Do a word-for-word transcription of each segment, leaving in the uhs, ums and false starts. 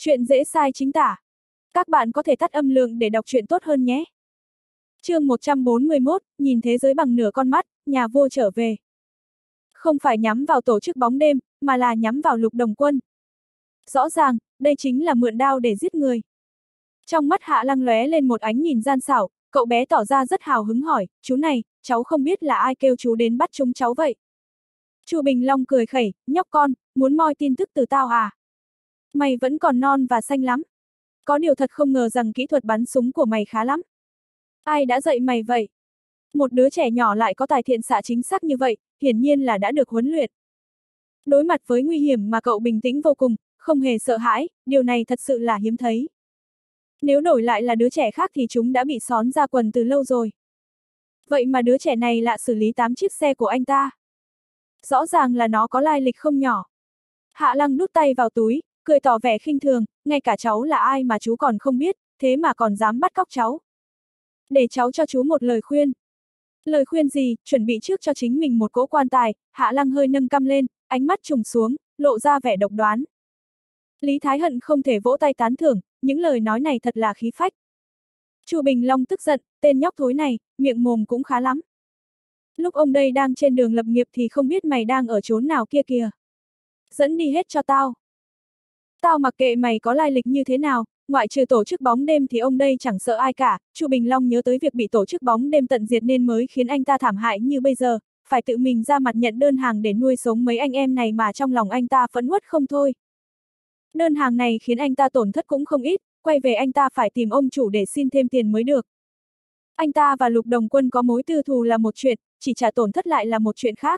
Chuyện dễ sai chính tả. Các bạn có thể tắt âm lượng để đọc truyện tốt hơn nhé. Chương một trăm bốn mươi mốt, nhìn thế giới bằng nửa con mắt, nhà vua trở về. Không phải nhắm vào tổ chức bóng đêm, mà là nhắm vào Lục Đồng Quân. Rõ ràng, đây chính là mượn đao để giết người. Trong mắt Hạ Lăng lóe lên một ánh nhìn gian xảo, cậu bé tỏ ra rất hào hứng hỏi, chú này, cháu không biết là ai kêu chú đến bắt chúng cháu vậy. Chu Bình Long cười khẩy, nhóc con, muốn moi tin tức từ tao à? Mày vẫn còn non và xanh lắm. Có điều thật không ngờ rằng kỹ thuật bắn súng của mày khá lắm. Ai đã dạy mày vậy? Một đứa trẻ nhỏ lại có tài thiện xạ chính xác như vậy, hiển nhiên là đã được huấn luyện. Đối mặt với nguy hiểm mà cậu bình tĩnh vô cùng, không hề sợ hãi, điều này thật sự là hiếm thấy. Nếu đổi lại là đứa trẻ khác thì chúng đã bị xón ra quần từ lâu rồi. Vậy mà đứa trẻ này lại xử lý tám chiếc xe của anh ta. Rõ ràng là nó có lai lịch không nhỏ. Hạ Lăng đút tay vào túi, cười tỏ vẻ khinh thường, ngay cả cháu là ai mà chú còn không biết, thế mà còn dám bắt cóc cháu. Để cháu cho chú một lời khuyên. Lời khuyên gì, chuẩn bị trước cho chính mình một cỗ quan tài, Hạ Lăng hơi nâng cằm lên, ánh mắt trùng xuống, lộ ra vẻ độc đoán. Lý Thái Hận không thể vỗ tay tán thưởng, những lời nói này thật là khí phách. Chu Bình Long tức giận, tên nhóc thối này, miệng mồm cũng khá lắm. Lúc ông đây đang trên đường lập nghiệp thì không biết mày đang ở chốn nào kia kìa. Dẫn đi hết cho tao. Tao mặc kệ mày có lai lịch như thế nào, ngoại trừ tổ chức bóng đêm thì ông đây chẳng sợ ai cả. Chu Bình Long nhớ tới việc bị tổ chức bóng đêm tận diệt nên mới khiến anh ta thảm hại như bây giờ, phải tự mình ra mặt nhận đơn hàng để nuôi sống mấy anh em này mà trong lòng anh ta phẫn uất không thôi. Đơn hàng này khiến anh ta tổn thất cũng không ít, quay về anh ta phải tìm ông chủ để xin thêm tiền mới được. Anh ta và Lục Đồng Quân có mối tư thù là một chuyện, chỉ trả tổn thất lại là một chuyện khác.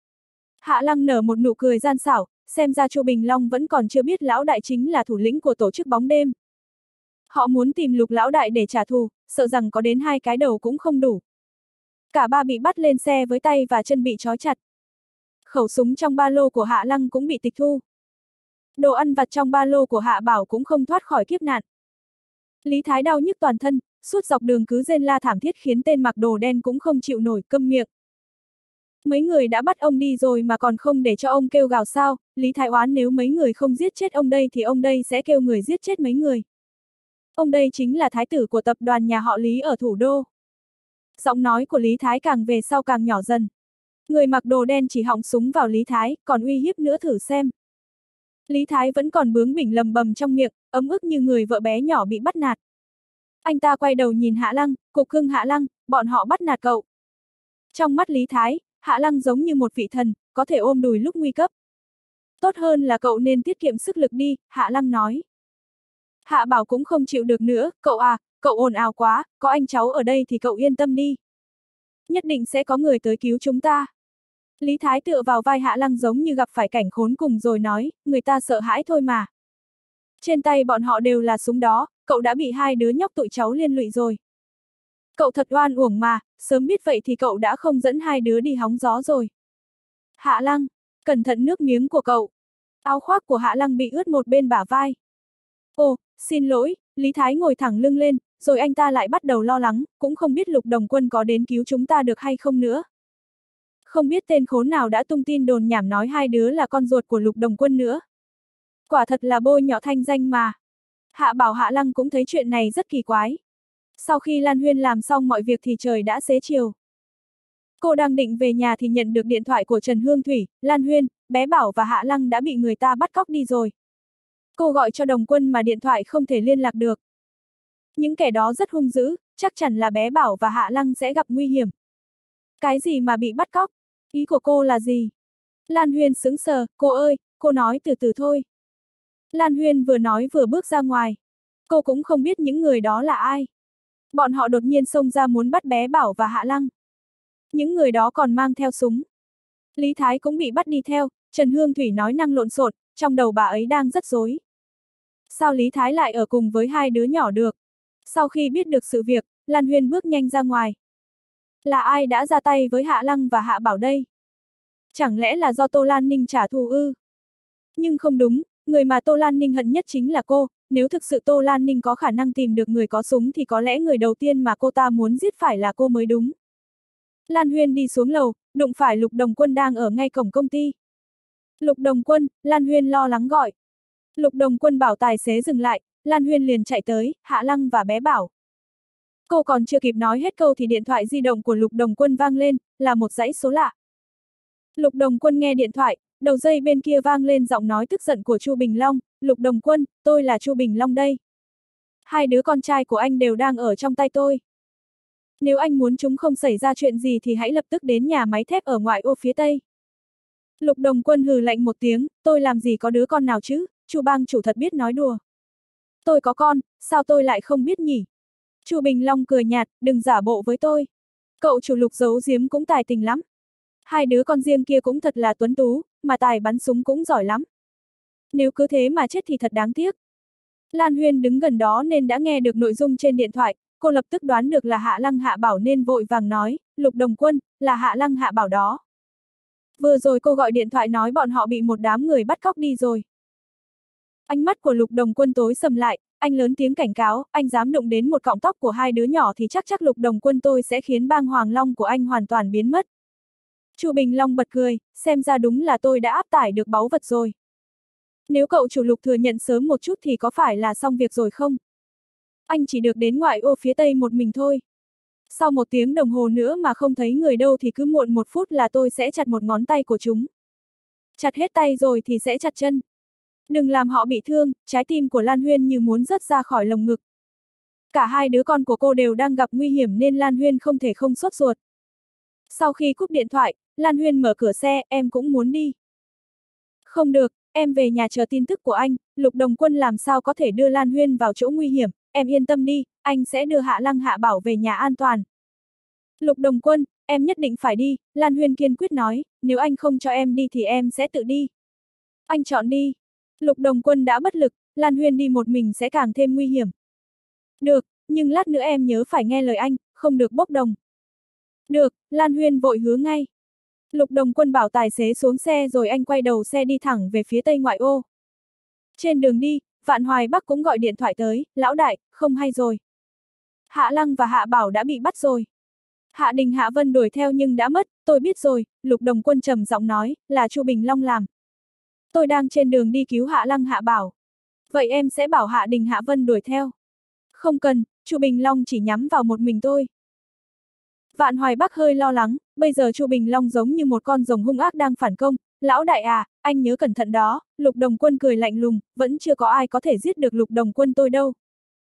Hạ Lăng nở một nụ cười gian xảo, xem ra Chu Bình Long vẫn còn chưa biết lão đại chính là thủ lĩnh của tổ chức bóng đêm. Họ muốn tìm Lục lão đại để trả thù, sợ rằng có đến hai cái đầu cũng không đủ. Cả ba bị bắt lên xe với tay và chân bị trói chặt. Khẩu súng trong ba lô của Hạ Lăng cũng bị tịch thu. Đồ ăn vặt trong ba lô của Hạ Bảo cũng không thoát khỏi kiếp nạn. Lý Thái đau nhức toàn thân, suốt dọc đường cứ rên la thảm thiết khiến tên mặc đồ đen cũng không chịu nổi, câm miệng. Mấy người đã bắt ông đi rồi mà còn không để cho ông kêu gào sao? Lý Thái oán nếu mấy người không giết chết ông đây thì ông đây sẽ kêu người giết chết mấy người. Ông đây chính là thái tử của tập đoàn nhà họ Lý ở thủ đô. Giọng nói của Lý Thái càng về sau càng nhỏ dần. Người mặc đồ đen chỉ họng súng vào Lý Thái, còn uy hiếp nữa thử xem. Lý Thái vẫn còn bướng bỉnh lầm bầm trong miệng, ấm ức như người vợ bé nhỏ bị bắt nạt. Anh ta quay đầu nhìn Hạ Lăng, cục cưng Hạ Lăng, bọn họ bắt nạt cậu. Trong mắt Lý Thái, Hạ Lăng giống như một vị thần, có thể ôm đùi lúc nguy cấp. Tốt hơn là cậu nên tiết kiệm sức lực đi, Hạ Lăng nói. Hạ Bảo cũng không chịu được nữa, cậu à, cậu ồn ào quá, có anh cháu ở đây thì cậu yên tâm đi. Nhất định sẽ có người tới cứu chúng ta. Lý Thái tựa vào vai Hạ Lăng giống như gặp phải cảnh khốn cùng rồi nói, người ta sợ hãi thôi mà. Trên tay bọn họ đều là súng đó, cậu đã bị hai đứa nhóc tụi cháu liên lụy rồi. Cậu thật oan uổng mà, sớm biết vậy thì cậu đã không dẫn hai đứa đi hóng gió rồi. Hạ Lăng, cẩn thận nước miếng của cậu. Áo khoác của Hạ Lăng bị ướt một bên bả vai. Ồ, xin lỗi, Lý Thái ngồi thẳng lưng lên, rồi anh ta lại bắt đầu lo lắng, cũng không biết Lục Đồng Quân có đến cứu chúng ta được hay không nữa. Không biết tên khốn nào đã tung tin đồn nhảm nói hai đứa là con ruột của Lục Đồng Quân nữa. Quả thật là bôi nhọ thanh danh mà. Hạ Bảo Hạ Lăng cũng thấy chuyện này rất kỳ quái. Sau khi Lan Huyên làm xong mọi việc thì trời đã xế chiều. Cô đang định về nhà thì nhận được điện thoại của Trần Hương Thủy, Lan Huyên, bé Bảo và Hạ Lăng đã bị người ta bắt cóc đi rồi. Cô gọi cho Đồng Quân mà điện thoại không thể liên lạc được. Những kẻ đó rất hung dữ, chắc chắn là bé Bảo và Hạ Lăng sẽ gặp nguy hiểm. Cái gì mà bị bắt cóc? Ý của cô là gì? Lan Huyên sững sờ, cô ơi, cô nói từ từ thôi. Lan Huyên vừa nói vừa bước ra ngoài. Cô cũng không biết những người đó là ai. Bọn họ đột nhiên xông ra muốn bắt bé Bảo và Hạ Lăng. Những người đó còn mang theo súng. Lý Thái cũng bị bắt đi theo, Trần Hương Thủy nói năng lộn xộn, trong đầu bà ấy đang rất rối. Sao Lý Thái lại ở cùng với hai đứa nhỏ được? Sau khi biết được sự việc, Lan Huyên bước nhanh ra ngoài. Là ai đã ra tay với Hạ Lăng và Hạ Bảo đây? Chẳng lẽ là do Tô Lan Ninh trả thù ư? Nhưng không đúng, người mà Tô Lan Ninh hận nhất chính là cô, nếu thực sự Tô Lan Ninh có khả năng tìm được người có súng thì có lẽ người đầu tiên mà cô ta muốn giết phải là cô mới đúng. Lan Huyên đi xuống lầu, đụng phải Lục Đồng Quân đang ở ngay cổng công ty. Lục Đồng Quân, Lan Huyên lo lắng gọi. Lục Đồng Quân bảo tài xế dừng lại, Lan Huyên liền chạy tới, Hạ Lăng và bé Bảo. Cô còn chưa kịp nói hết câu thì điện thoại di động của Lục Đồng Quân vang lên, là một dãy số lạ. Lục Đồng Quân nghe điện thoại, đầu dây bên kia vang lên giọng nói tức giận của Chu Bình Long, Lục Đồng Quân, tôi là Chu Bình Long đây. Hai đứa con trai của anh đều đang ở trong tay tôi. Nếu anh muốn chúng không xảy ra chuyện gì thì hãy lập tức đến nhà máy thép ở ngoại ô phía Tây. Lục Đồng Quân hừ lạnh một tiếng, tôi làm gì có đứa con nào chứ, Chu bang chủ thật biết nói đùa. Tôi có con, sao tôi lại không biết nhỉ? Chu Bình Long cười nhạt, đừng giả bộ với tôi. Cậu chủ Lục giấu giếm cũng tài tình lắm. Hai đứa con riêng kia cũng thật là tuấn tú, mà tài bắn súng cũng giỏi lắm. Nếu cứ thế mà chết thì thật đáng tiếc. Lan Huyên đứng gần đó nên đã nghe được nội dung trên điện thoại, cô lập tức đoán được là Hạ Lăng Hạ Bảo nên vội vàng nói, Lục Đồng Quân, là Hạ Lăng Hạ Bảo đó. Vừa rồi cô gọi điện thoại nói bọn họ bị một đám người bắt cóc đi rồi. Ánh mắt của Lục Đồng Quân tối sầm lại, anh lớn tiếng cảnh cáo, anh dám đụng đến một cọng tóc của hai đứa nhỏ thì chắc chắc Lục Đồng Quân tôi sẽ khiến bang Hoàng Long của anh hoàn toàn biến mất. Chu Bình Long bật cười, xem ra đúng là tôi đã áp tải được báu vật rồi. Nếu cậu chủ Lục thừa nhận sớm một chút thì có phải là xong việc rồi không? Anh chỉ được đến ngoại ô phía Tây một mình thôi. Sau một tiếng đồng hồ nữa mà không thấy người đâu thì cứ muộn một phút là tôi sẽ chặt một ngón tay của chúng. Chặt hết tay rồi thì sẽ chặt chân. Đừng làm họ bị thương, trái tim của Lan Huyên như muốn rớt ra khỏi lồng ngực. Cả hai đứa con của cô đều đang gặp nguy hiểm nên Lan Huyên không thể không sốt ruột. Sau khi cúp điện thoại, Lan Huyên mở cửa xe, em cũng muốn đi. Không được, em về nhà chờ tin tức của anh, Lục Đồng Quân làm sao có thể đưa Lan Huyên vào chỗ nguy hiểm, em yên tâm đi, anh sẽ đưa Hạ Lăng Hạ Bảo về nhà an toàn. Lục Đồng Quân, em nhất định phải đi, Lan Huyên kiên quyết nói, nếu anh không cho em đi thì em sẽ tự đi. Anh chọn đi. Lục Đồng Quân đã bất lực, Lan Huyên đi một mình sẽ càng thêm nguy hiểm. Được, nhưng lát nữa em nhớ phải nghe lời anh, không được bốc đồng. Được, Lan Huyên vội hứa ngay. Lục Đồng Quân bảo tài xế xuống xe rồi anh quay đầu xe đi thẳng về phía Tây ngoại ô. Trên đường đi, Vạn Hoài Bắc cũng gọi điện thoại tới, lão đại, không hay rồi. Hạ Lăng và Hạ Bảo đã bị bắt rồi. Hạ Đình Hạ Vân đuổi theo nhưng đã mất, tôi biết rồi, Lục Đồng Quân trầm giọng nói, là Chu Bình Long làm. Tôi đang trên đường đi cứu Hạ Lăng Hạ Bảo. Vậy em sẽ bảo Hạ Đình Hạ Vân đuổi theo. Không cần, Chu Bình Long chỉ nhắm vào một mình tôi. Vạn Hoài Bắc hơi lo lắng, bây giờ Chu Bình Long giống như một con rồng hung ác đang phản công, lão đại à, anh nhớ cẩn thận đó, Lục Đồng Quân cười lạnh lùng, vẫn chưa có ai có thể giết được Lục Đồng Quân tôi đâu.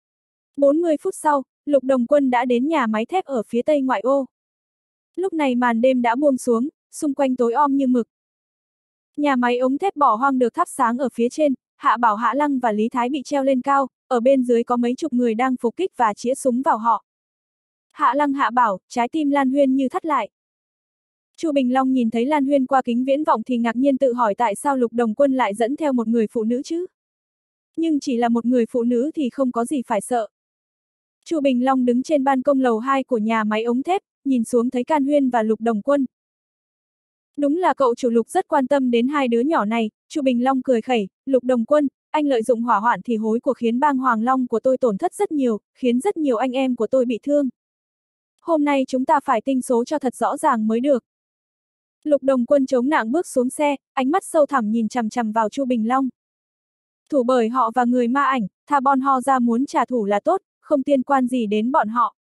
bốn mươi phút sau, Lục Đồng Quân đã đến nhà máy thép ở phía Tây ngoại ô. Lúc này màn đêm đã buông xuống, xung quanh tối om như mực. Nhà máy ống thép bỏ hoang được thắp sáng ở phía trên, Hạ Bảo Hạ Lăng và Lý Thái bị treo lên cao, ở bên dưới có mấy chục người đang phục kích và chĩa súng vào họ. Hạ Lăng Hạ Bảo, trái tim Lan Huyên như thắt lại. Chu Bình Long nhìn thấy Lan Huyên qua kính viễn vọng thì ngạc nhiên tự hỏi tại sao Lục Đồng Quân lại dẫn theo một người phụ nữ chứ? Nhưng chỉ là một người phụ nữ thì không có gì phải sợ. Chu Bình Long đứng trên ban công lầu hai của nhà máy ống thép, nhìn xuống thấy Can Huyên và Lục Đồng Quân. Đúng là cậu chủ Lục rất quan tâm đến hai đứa nhỏ này, Chu Bình Long cười khẩy, Lục Đồng Quân, anh lợi dụng hỏa hoạn thì hối của khiến bang Hoàng Long của tôi tổn thất rất nhiều, khiến rất nhiều anh em của tôi bị thương. Hôm nay chúng ta phải tinh số cho thật rõ ràng mới được. Lục Đồng Quân chống nạng bước xuống xe, ánh mắt sâu thẳm nhìn chằm chằm vào Chu Bình Long. Thủ bởi họ và người ma ảnh, tha bọn họ ra muốn trả thù là tốt, không liên quan gì đến bọn họ.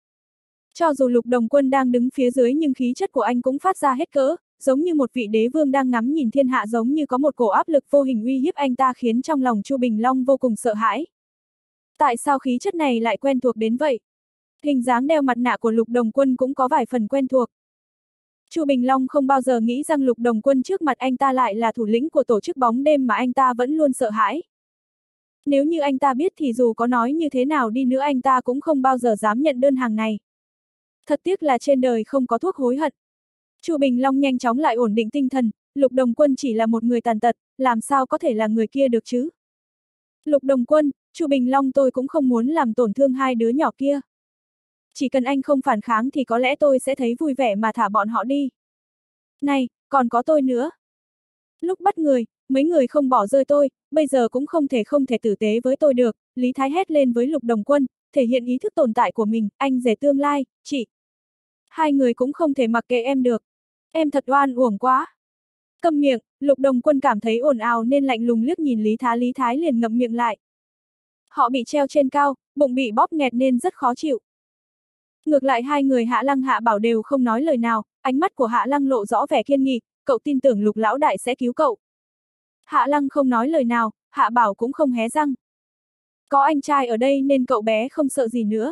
Cho dù Lục Đồng Quân đang đứng phía dưới nhưng khí chất của anh cũng phát ra hết cỡ, giống như một vị đế vương đang ngắm nhìn thiên hạ, giống như có một cổ áp lực vô hình uy hiếp anh ta khiến trong lòng Chu Bình Long vô cùng sợ hãi. Tại sao khí chất này lại quen thuộc đến vậy? Hình dáng đeo mặt nạ của Lục Đồng Quân cũng có vài phần quen thuộc. Chu Bình Long không bao giờ nghĩ rằng Lục Đồng Quân trước mặt anh ta lại là thủ lĩnh của tổ chức bóng đêm mà anh ta vẫn luôn sợ hãi. Nếu như anh ta biết thì dù có nói như thế nào đi nữa anh ta cũng không bao giờ dám nhận đơn hàng này. Thật tiếc là trên đời không có thuốc hối hận. Chu Bình Long nhanh chóng lại ổn định tinh thần, Lục Đồng Quân chỉ là một người tàn tật, làm sao có thể là người kia được chứ? Lục Đồng Quân, Chu Bình Long tôi cũng không muốn làm tổn thương hai đứa nhỏ kia. Chỉ cần anh không phản kháng thì có lẽ tôi sẽ thấy vui vẻ mà thả bọn họ đi. Này, còn có tôi nữa. Lúc bắt người, mấy người không bỏ rơi tôi, bây giờ cũng không thể không thể tử tế với tôi được, Lý Thái hét lên với Lục Đồng Quân, thể hiện ý thức tồn tại của mình, anh rể tương lai, chị. Hai người cũng không thể mặc kệ em được. Em thật oan uổng quá. Câm miệng, Lục Đồng Quân cảm thấy ồn ào nên lạnh lùng liếc nhìn Lý Thái Lý Thái liền ngậm miệng lại. Họ bị treo trên cao, bụng bị bóp nghẹt nên rất khó chịu. Ngược lại hai người Hạ Lăng Hạ Bảo đều không nói lời nào, ánh mắt của Hạ Lăng lộ rõ vẻ kiên nghị, cậu tin tưởng Lục lão đại sẽ cứu cậu. Hạ Lăng không nói lời nào, Hạ Bảo cũng không hé răng. Có anh trai ở đây nên cậu bé không sợ gì nữa.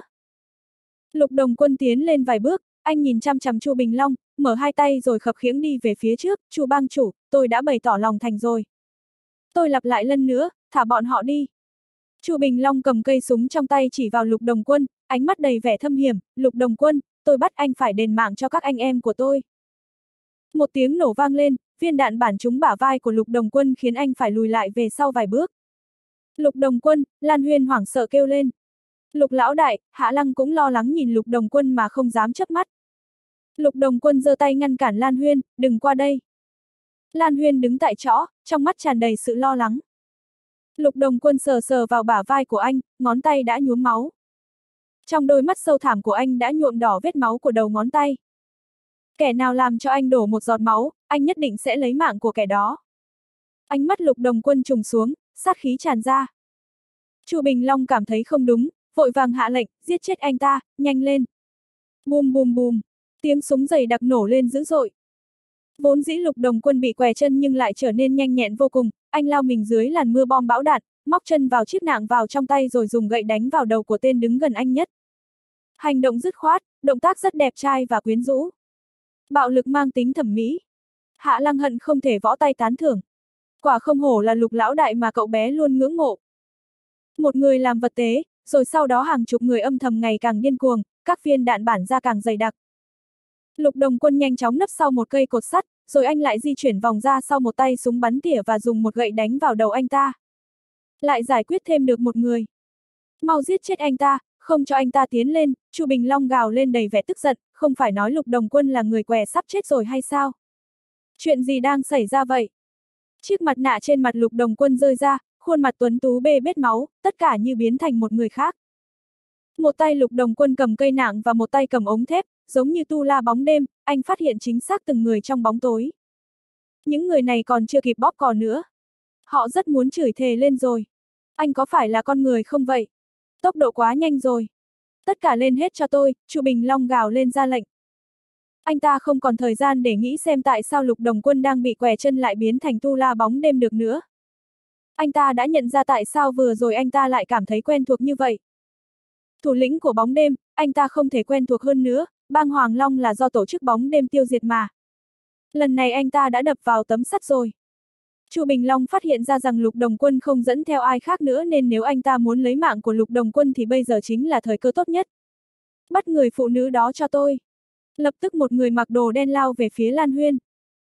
Lục Đồng Quân tiến lên vài bước, anh nhìn chăm chằm Chu Bình Long, mở hai tay rồi khập khiễng đi về phía trước, Chu bang chủ, tôi đã bày tỏ lòng thành rồi. Tôi lặp lại lần nữa, thả bọn họ đi. Chu Bình Long cầm cây súng trong tay chỉ vào Lục Đồng Quân, ánh mắt đầy vẻ thâm hiểm, Lục Đồng Quân, tôi bắt anh phải đền mạng cho các anh em của tôi. Một tiếng nổ vang lên, viên đạn bắn trúng bả vai của Lục Đồng Quân khiến anh phải lùi lại về sau vài bước. Lục Đồng Quân, Lan Huyên hoảng sợ kêu lên. Lục lão đại, Hạ Lăng cũng lo lắng nhìn Lục Đồng Quân mà không dám chớp mắt. Lục Đồng Quân giơ tay ngăn cản Lan Huyên, đừng qua đây. Lan Huyên đứng tại chỗ, trong mắt tràn đầy sự lo lắng. Lục Đồng Quân sờ sờ vào bả vai của anh, ngón tay đã nhuốm máu. Trong đôi mắt sâu thẳm của anh đã nhuộm đỏ vết máu của đầu ngón tay. Kẻ nào làm cho anh đổ một giọt máu, anh nhất định sẽ lấy mạng của kẻ đó. Ánh mắt Lục Đồng Quân trùng xuống, sát khí tràn ra. Chu Bình Long cảm thấy không đúng, vội vàng hạ lệnh, giết chết anh ta, nhanh lên. Bùm bùm bùm, tiếng súng dày đặc nổ lên dữ dội. Vốn dĩ Lục Đồng Quân bị què chân nhưng lại trở nên nhanh nhẹn vô cùng, anh lao mình dưới làn mưa bom bão đạn, móc chân vào chiếc nạng vào trong tay rồi dùng gậy đánh vào đầu của tên đứng gần anh nhất. Hành động dứt khoát, động tác rất đẹp trai và quyến rũ. Bạo lực mang tính thẩm mỹ. Hạ Lăng hận không thể võ tay tán thưởng. Quả không hổ là Lục lão đại mà cậu bé luôn ngưỡng mộ. Một người làm vật tế, rồi sau đó hàng chục người âm thầm ngày càng điên cuồng, các viên đạn bắn ra càng dày đặc. Lục Đồng Quân nhanh chóng nấp sau một cây cột sắt, rồi anh lại di chuyển vòng ra sau một tay súng bắn tỉa và dùng một gậy đánh vào đầu anh ta. Lại giải quyết thêm được một người. Mau giết chết anh ta, không cho anh ta tiến lên, Chu Bình Long gào lên đầy vẻ tức giận, không phải nói Lục Đồng Quân là người què sắp chết rồi hay sao? Chuyện gì đang xảy ra vậy? Chiếc mặt nạ trên mặt Lục Đồng Quân rơi ra, khuôn mặt tuấn tú bê bết máu, tất cả như biến thành một người khác. Một tay Lục Đồng Quân cầm cây nạng và một tay cầm ống thép, giống như tu la bóng đêm, anh phát hiện chính xác từng người trong bóng tối. Những người này còn chưa kịp bóp cò nữa. Họ rất muốn chửi thề lên rồi. Anh có phải là con người không vậy? Tốc độ quá nhanh rồi. Tất cả lên hết cho tôi, Chu Bình Long gào lên ra lệnh. Anh ta không còn thời gian để nghĩ xem tại sao Lục Đồng Quân đang bị què chân lại biến thành tu la bóng đêm được nữa. Anh ta đã nhận ra tại sao vừa rồi anh ta lại cảm thấy quen thuộc như vậy. Thủ lĩnh của bóng đêm, anh ta không thể quen thuộc hơn nữa, bang Hoàng Long là do tổ chức bóng đêm tiêu diệt mà. Lần này anh ta đã đập vào tấm sắt rồi. Chu Bình Long phát hiện ra rằng Lục Đồng Quân không dẫn theo ai khác nữa nên nếu anh ta muốn lấy mạng của Lục Đồng Quân thì bây giờ chính là thời cơ tốt nhất. Bắt người phụ nữ đó cho tôi. Lập tức một người mặc đồ đen lao về phía Lan Huyên.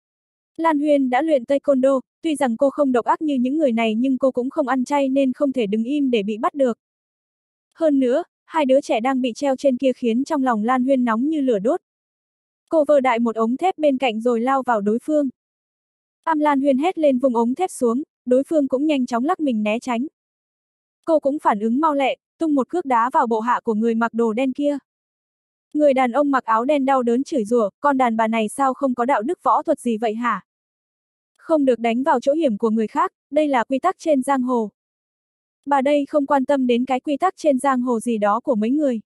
Lan Huyên đã luyện taekwondo, tuy rằng cô không độc ác như những người này nhưng cô cũng không ăn chay nên không thể đứng im để bị bắt được. Hơn nữa, hai đứa trẻ đang bị treo trên kia khiến trong lòng Lan Huyên nóng như lửa đốt. Cô vơ đại một ống thép bên cạnh rồi lao vào đối phương. Am Lan Huyên hét lên vùng ống thép xuống, đối phương cũng nhanh chóng lắc mình né tránh. Cô cũng phản ứng mau lẹ, tung một cước đá vào bộ hạ của người mặc đồ đen kia. Người đàn ông mặc áo đen đau đớn chửi rủa, con đàn bà này sao không có đạo đức võ thuật gì vậy hả? Không được đánh vào chỗ hiểm của người khác, đây là quy tắc trên giang hồ. Bà đây không quan tâm đến cái quy tắc trên giang hồ gì đó của mấy người.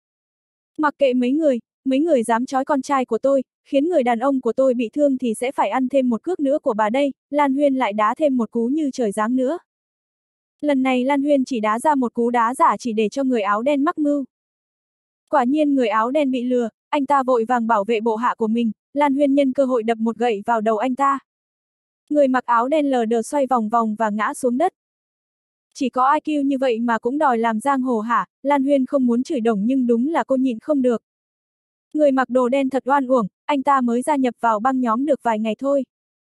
Mặc kệ mấy người, mấy người dám trói con trai của tôi, khiến người đàn ông của tôi bị thương thì sẽ phải ăn thêm một cước nữa của bà đây, Lan Huyên lại đá thêm một cú như trời giáng nữa. Lần này Lan Huyên chỉ đá ra một cú đá giả chỉ để cho người áo đen mắc mưu. Quả nhiên người áo đen bị lừa, anh ta vội vàng bảo vệ bộ hạ của mình, Lan Huyên nhân cơ hội đập một gậy vào đầu anh ta. Người mặc áo đen lờ đờ xoay vòng vòng và ngã xuống đất. Chỉ có i kiu như vậy mà cũng đòi làm giang hồ hả? Lan Huyên không muốn chửi đồng nhưng đúng là cô nhịn không được. Người mặc đồ đen thật oan uổng, anh ta mới gia nhập vào băng nhóm được vài ngày thôi.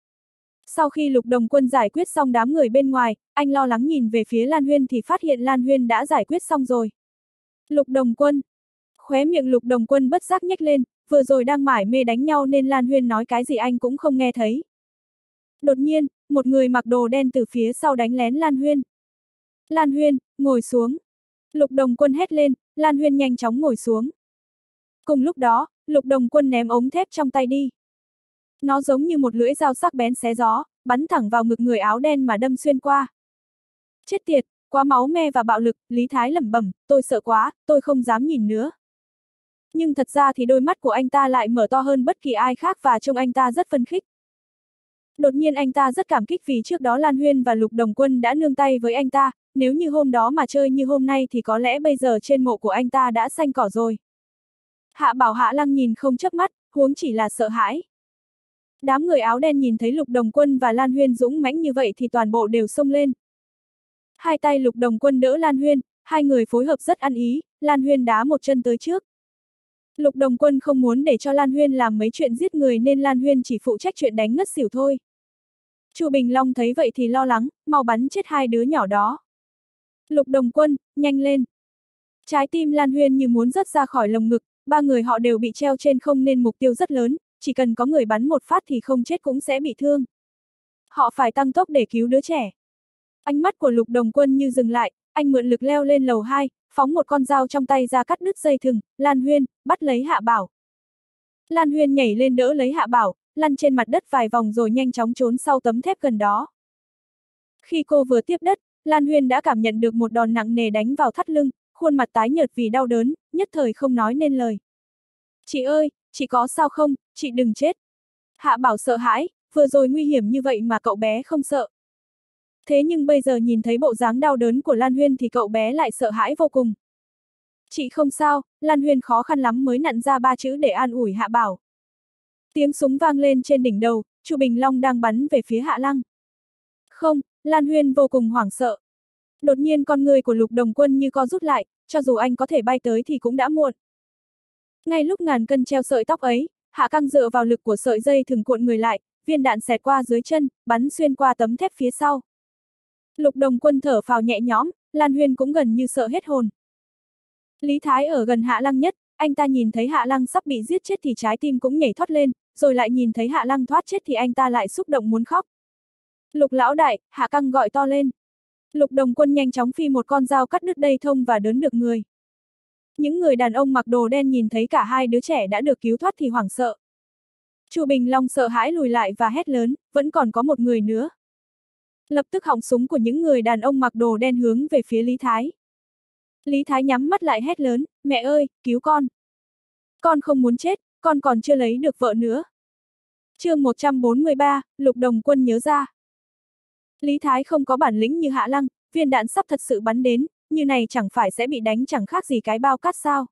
Sau khi Lục Đồng Quân giải quyết xong đám người bên ngoài, anh lo lắng nhìn về phía Lan Huyên thì phát hiện Lan Huyên đã giải quyết xong rồi. Lục Đồng Quân. Khóe miệng Lục Đồng Quân bất giác nhếch lên, vừa rồi đang mải mê đánh nhau nên Lan Huyên nói cái gì anh cũng không nghe thấy. Đột nhiên, một người mặc đồ đen từ phía sau đánh lén Lan Huyên. Lan Huyên, ngồi xuống. Lục Đồng Quân hét lên, Lan Huyên nhanh chóng ngồi xuống. Cùng lúc đó, Lục Đồng Quân ném ống thép trong tay đi. Nó giống như một lưỡi dao sắc bén xé gió, bắn thẳng vào ngực người áo đen mà đâm xuyên qua. Chết tiệt, quá máu me và bạo lực, Lý Thái lẩm bẩm, tôi sợ quá, tôi không dám nhìn nữa. Nhưng thật ra thì đôi mắt của anh ta lại mở to hơn bất kỳ ai khác và trông anh ta rất phấn khích. Đột nhiên anh ta rất cảm kích vì trước đó Lan Huyên và Lục Đồng Quân đã nương tay với anh ta, nếu như hôm đó mà chơi như hôm nay thì có lẽ bây giờ trên mộ của anh ta đã xanh cỏ rồi. Hạ Bảo Hạ Lăng nhìn không chớp mắt, huống chỉ là sợ hãi. Đám người áo đen nhìn thấy Lục Đồng Quân và Lan Huyên dũng mãnh như vậy thì toàn bộ đều xông lên. Hai tay Lục Đồng Quân đỡ Lan Huyên, hai người phối hợp rất ăn ý, Lan Huyên đá một chân tới trước. Lục Đồng Quân không muốn để cho Lan Huyên làm mấy chuyện giết người nên Lan Huyên chỉ phụ trách chuyện đánh ngất xỉu thôi. Chu Bình Long thấy vậy thì lo lắng, mau bắn chết hai đứa nhỏ đó. Lục Đồng Quân, nhanh lên. Trái tim Lan Huyên như muốn rớt ra khỏi lồng ngực, ba người họ đều bị treo trên không nên mục tiêu rất lớn, chỉ cần có người bắn một phát thì không chết cũng sẽ bị thương. Họ phải tăng tốc để cứu đứa trẻ. Ánh mắt của Lục Đồng Quân như dừng lại, anh mượn lực leo lên lầu hai, phóng một con dao trong tay ra cắt đứt dây thừng, Lan Huyên, bắt lấy Hạ Bảo. Lan Huyên nhảy lên đỡ lấy Hạ Bảo, lăn trên mặt đất vài vòng rồi nhanh chóng trốn sau tấm thép gần đó. Khi cô vừa tiếp đất, Lan Huyên đã cảm nhận được một đòn nặng nề đánh vào thắt lưng, khuôn mặt tái nhợt vì đau đớn, nhất thời không nói nên lời. Chị ơi, chị có sao không, chị đừng chết. Hạ Bảo sợ hãi, vừa rồi nguy hiểm như vậy mà cậu bé không sợ. Thế nhưng bây giờ nhìn thấy bộ dáng đau đớn của Lan Huyên thì cậu bé lại sợ hãi vô cùng. Chị không sao, Lan Huyên khó khăn lắm mới nặn ra ba chữ để an ủi Hạ Bảo. Tiếng súng vang lên trên đỉnh đầu, Chu Bình Long đang bắn về phía Hạ Lăng. Không, Lan Huyên vô cùng hoảng sợ. Đột nhiên con người của Lục Đồng Quân như co rút lại, cho dù anh có thể bay tới thì cũng đã muộn. Ngay lúc ngàn cân treo sợi tóc ấy, Hạ Căng dựa vào lực của sợi dây thừng cuộn người lại, viên đạn xẹt qua dưới chân, bắn xuyên qua tấm thép phía sau. Lục Đồng Quân thở phào nhẹ nhõm, Lan Huyên cũng gần như sợ hết hồn. Lý Thái ở gần Hạ Lăng nhất, anh ta nhìn thấy Hạ Lăng sắp bị giết chết thì trái tim cũng nhảy thoát lên, rồi lại nhìn thấy Hạ Lăng thoát chết thì anh ta lại xúc động muốn khóc. Lục lão đại, Hạ Căng gọi to lên. Lục Đồng Quân nhanh chóng phi một con dao cắt đứt dây thông và đớn được người. Những người đàn ông mặc đồ đen nhìn thấy cả hai đứa trẻ đã được cứu thoát thì hoảng sợ. Chu Bình Long sợ hãi lùi lại và hét lớn, vẫn còn có một người nữa. Lập tức họng súng của những người đàn ông mặc đồ đen hướng về phía Lý Thái. Lý Thái nhắm mắt lại hét lớn, mẹ ơi, cứu con. Con không muốn chết, con còn chưa lấy được vợ nữa. Chương một trăm bốn mươi ba, Lục Đồng Quân nhớ ra. Lý Thái không có bản lĩnh như Hạ Lăng, viên đạn sắp thật sự bắn đến, như này chẳng phải sẽ bị đánh chẳng khác gì cái bao cát sao.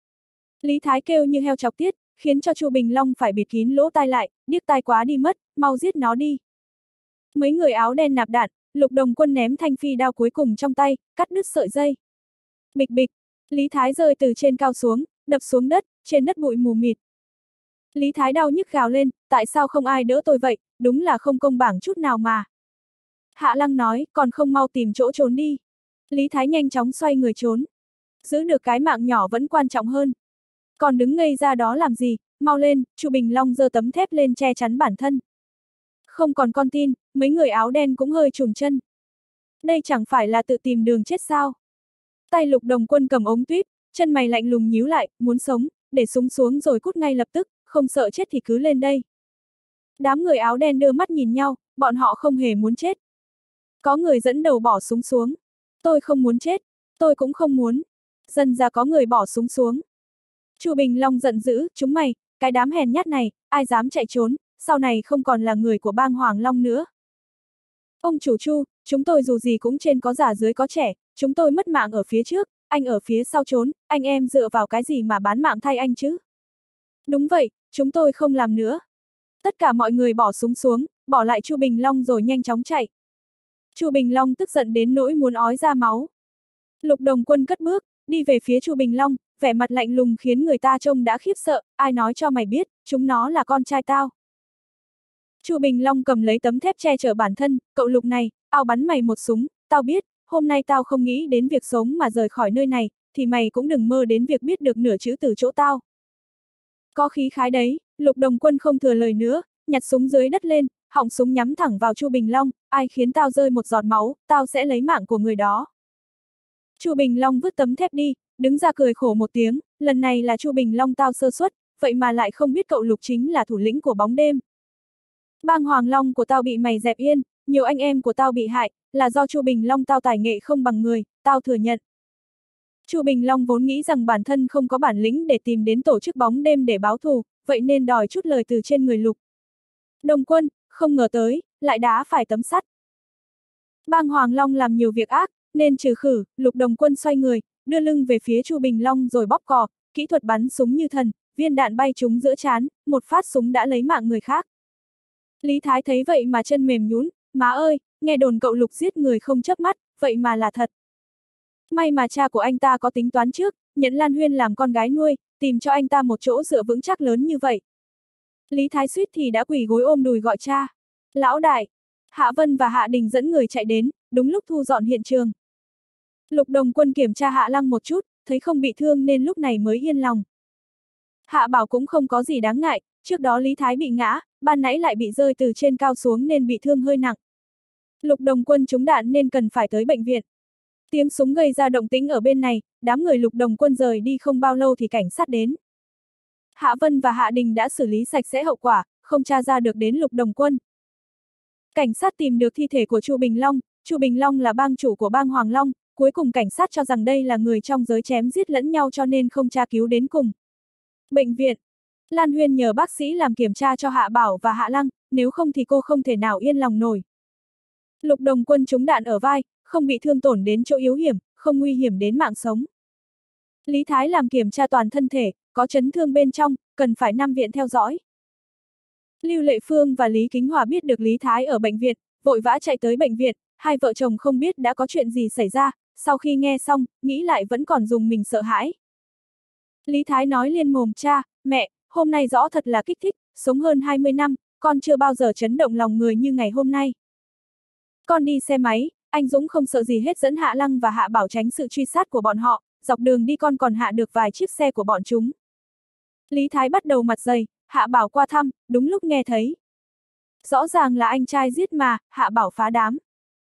Lý Thái kêu như heo chọc tiết, khiến cho Chu Bình Long phải bịt kín lỗ tai lại, điếc tai quá đi mất, mau giết nó đi. Mấy người áo đen nạp đạn, Lục Đồng Quân ném thanh phi đao cuối cùng trong tay, cắt đứt sợi dây. Bịch bịch, Lý Thái rơi từ trên cao xuống, đập xuống đất, trên đất bụi mù mịt. Lý Thái đau nhức gào lên, tại sao không ai đỡ tôi vậy, đúng là không công bằng chút nào mà. Hạ Lăng nói, còn không mau tìm chỗ trốn đi. Lý Thái nhanh chóng xoay người trốn. Giữ được cái mạng nhỏ vẫn quan trọng hơn. Còn đứng ngây ra đó làm gì, mau lên, Chu Bình Long giơ tấm thép lên che chắn bản thân. Không còn con tin, mấy người áo đen cũng hơi chùn chân. Đây chẳng phải là tự tìm đường chết sao. Tay Lục Đồng Quân cầm ống tuyếp, chân mày lạnh lùng nhíu lại, muốn sống, để súng xuống rồi cút ngay lập tức, không sợ chết thì cứ lên đây. Đám người áo đen đưa mắt nhìn nhau, bọn họ không hề muốn chết. Có người dẫn đầu bỏ súng xuống. Tôi không muốn chết, tôi cũng không muốn. Dần ra có người bỏ súng xuống. Chu Bình Long giận dữ, chúng mày, cái đám hèn nhát này, ai dám chạy trốn, sau này không còn là người của bang Hoàng Long nữa. Ông chủ Chu, chúng tôi dù gì cũng trên có già dưới có trẻ, chúng tôi mất mạng ở phía trước, anh ở phía sau trốn, anh em dựa vào cái gì mà bán mạng thay anh chứ? Đúng vậy, chúng tôi không làm nữa. Tất cả mọi người bỏ súng xuống, bỏ lại Chu Bình Long rồi nhanh chóng chạy. Chu Bình Long tức giận đến nỗi muốn ói ra máu. Lục Đồng Quân cất bước, đi về phía Chu Bình Long, vẻ mặt lạnh lùng khiến người ta trông đã khiếp sợ, ai nói cho mày biết, chúng nó là con trai tao. Chu Bình Long cầm lấy tấm thép che chở bản thân, cậu Lục này, tao bắn mày một súng, tao biết, hôm nay tao không nghĩ đến việc sống mà rời khỏi nơi này, thì mày cũng đừng mơ đến việc biết được nửa chữ từ chỗ tao. Có khí khái đấy, Lục Đồng Quân không thừa lời nữa, nhặt súng dưới đất lên, họng súng nhắm thẳng vào Chu Bình Long, ai khiến tao rơi một giọt máu, tao sẽ lấy mạng của người đó. Chu Bình Long vứt tấm thép đi, đứng ra cười khổ một tiếng, lần này là Chu Bình Long tao sơ suất, vậy mà lại không biết cậu Lục chính là thủ lĩnh của bóng đêm. Bang Hoàng Long của tao bị mày dẹp yên, nhiều anh em của tao bị hại, là do Chu Bình Long tao tài nghệ không bằng người, tao thừa nhận. Chu Bình Long vốn nghĩ rằng bản thân không có bản lĩnh để tìm đến tổ chức bóng đêm để báo thù, vậy nên đòi chút lời từ trên người Lục Đồng Quân, không ngờ tới, lại đá phải tấm sắt. Bang Hoàng Long làm nhiều việc ác, nên trừ khử, Lục Đồng Quân xoay người, đưa lưng về phía Chu Bình Long rồi bóp cò, kỹ thuật bắn súng như thần, viên đạn bay trúng giữa trán, một phát súng đã lấy mạng người khác. Lý Thái thấy vậy mà chân mềm nhũn, má ơi, nghe đồn cậu Lục giết người không chớp mắt, vậy mà là thật. May mà cha của anh ta có tính toán trước, nhận Lan Huyên làm con gái nuôi, tìm cho anh ta một chỗ dựa vững chắc lớn như vậy. Lý Thái suýt thì đã quỳ gối ôm đùi gọi cha. Lão đại! Hạ Vân và Hạ Đình dẫn người chạy đến, đúng lúc thu dọn hiện trường. Lục Đồng Quân kiểm tra Hạ Lăng một chút, thấy không bị thương nên lúc này mới yên lòng. Hạ Bảo cũng không có gì đáng ngại, trước đó Lý Thái bị ngã, ban nãy lại bị rơi từ trên cao xuống nên bị thương hơi nặng. Lục Đồng Quân trúng đạn nên cần phải tới bệnh viện. Tiếng súng gây ra động tĩnh ở bên này, đám người Lục Đồng Quân rời đi không bao lâu thì cảnh sát đến. Hạ Vân và Hạ Đình đã xử lý sạch sẽ hậu quả, không tra ra được đến Lục Đồng Quân. Cảnh sát tìm được thi thể của Chu Bình Long, Chu Bình Long là bang chủ của bang Hoàng Long, cuối cùng cảnh sát cho rằng đây là người trong giới chém giết lẫn nhau cho nên không tra cứu đến cùng. Bệnh viện. Lan Huyên nhờ bác sĩ làm kiểm tra cho Hạ Bảo và Hạ Lăng, nếu không thì cô không thể nào yên lòng nổi. Lục Đồng Quân trúng đạn ở vai, không bị thương tổn đến chỗ yếu hiểm, không nguy hiểm đến mạng sống. Lý Thái làm kiểm tra toàn thân thể, có chấn thương bên trong, cần phải nằm viện theo dõi. Lưu Lệ Phương và Lý Kính Hòa biết được Lý Thái ở bệnh viện, vội vã chạy tới bệnh viện, hai vợ chồng không biết đã có chuyện gì xảy ra, sau khi nghe xong, nghĩ lại vẫn còn dùng mình sợ hãi. Lý Thái nói liên mồm, cha, mẹ, hôm nay rõ thật là kích thích, sống hơn hai mươi năm, con chưa bao giờ chấn động lòng người như ngày hôm nay. Con đi xe máy, anh Dũng không sợ gì hết dẫn Hạ Lăng và Hạ Bảo tránh sự truy sát của bọn họ, dọc đường đi con còn hạ được vài chiếc xe của bọn chúng. Lý Thái bắt đầu mặt dày, Hạ Bảo qua thăm, đúng lúc nghe thấy. Rõ ràng là anh trai giết mà, Hạ Bảo phá đám.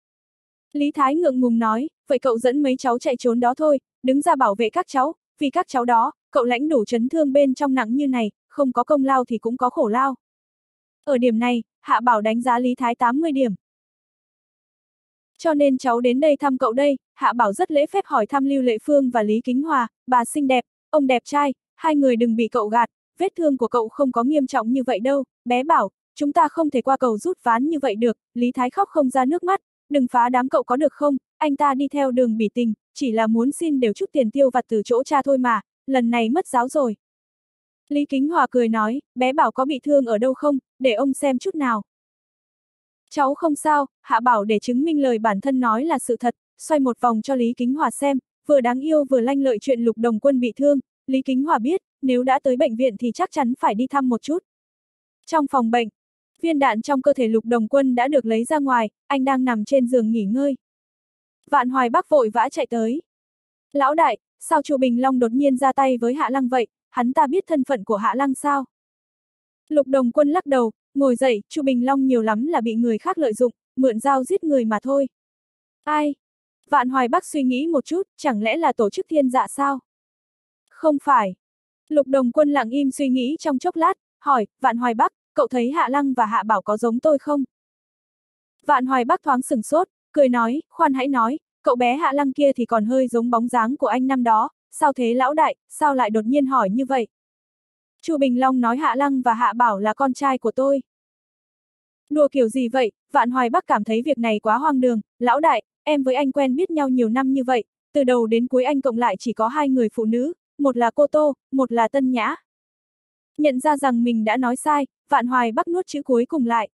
Lý Thái ngượng ngùng nói, vậy cậu dẫn mấy cháu chạy trốn đó thôi, đứng ra bảo vệ các cháu, vì các cháu đó, cậu lãnh đủ chấn thương bên trong nặng như này, không có công lao thì cũng có khổ lao. Ở điểm này, Hạ Bảo đánh giá Lý Thái tám mươi điểm. Cho nên cháu đến đây thăm cậu đây, Hạ Bảo rất lễ phép hỏi thăm Lưu Lệ Phương và Lý Kính Hòa, bà xinh đẹp, ông đẹp trai, hai người đừng bị cậu gạt, vết thương của cậu không có nghiêm trọng như vậy đâu, bé bảo, chúng ta không thể qua cầu rút ván như vậy được, Lý Thái khóc không ra nước mắt, đừng phá đám cậu có được không, anh ta đi theo đường bỉ tình, chỉ là muốn xin đều chút tiền tiêu vặt từ chỗ cha thôi mà, lần này mất giáo rồi. Lý Kính Hòa cười nói, bé bảo có bị thương ở đâu không, để ông xem chút nào. Cháu không sao, Hạ Bảo để chứng minh lời bản thân nói là sự thật, xoay một vòng cho Lý Kính Hòa xem, vừa đáng yêu vừa lanh lợi chuyện Lục Đồng Quân bị thương, Lý Kính Hòa biết, nếu đã tới bệnh viện thì chắc chắn phải đi thăm một chút. Trong phòng bệnh, viên đạn trong cơ thể Lục Đồng Quân đã được lấy ra ngoài, anh đang nằm trên giường nghỉ ngơi. Vạn Hoài Bắc vội vã chạy tới. Lão đại, sao Chu Bình Long đột nhiên ra tay với Hạ Lăng vậy, hắn ta biết thân phận của Hạ Lăng sao? Lục Đồng Quân lắc đầu, ngồi dậy, Chu Bình Long nhiều lắm là bị người khác lợi dụng, mượn dao giết người mà thôi. Ai? Vạn Hoài Bắc suy nghĩ một chút, chẳng lẽ là tổ chức Thiên Dạ sao? Không phải. Lục Đồng Quân lặng im suy nghĩ trong chốc lát, hỏi, Vạn Hoài Bắc, cậu thấy Hạ Lăng và Hạ Bảo có giống tôi không? Vạn Hoài Bắc thoáng sửng sốt, cười nói, khoan hãy nói, cậu bé Hạ Lăng kia thì còn hơi giống bóng dáng của anh năm đó, sao thế lão đại, sao lại đột nhiên hỏi như vậy? Chu Bình Long nói Hạ Lăng và Hạ Bảo là con trai của tôi. Đùa kiểu gì vậy, Vạn Hoài Bắc cảm thấy việc này quá hoang đường, lão đại, em với anh quen biết nhau nhiều năm như vậy, từ đầu đến cuối anh cộng lại chỉ có hai người phụ nữ, một là cô Tô, một là Tân Nhã. Nhận ra rằng mình đã nói sai, Vạn Hoài Bắc nuốt chữ cuối cùng lại.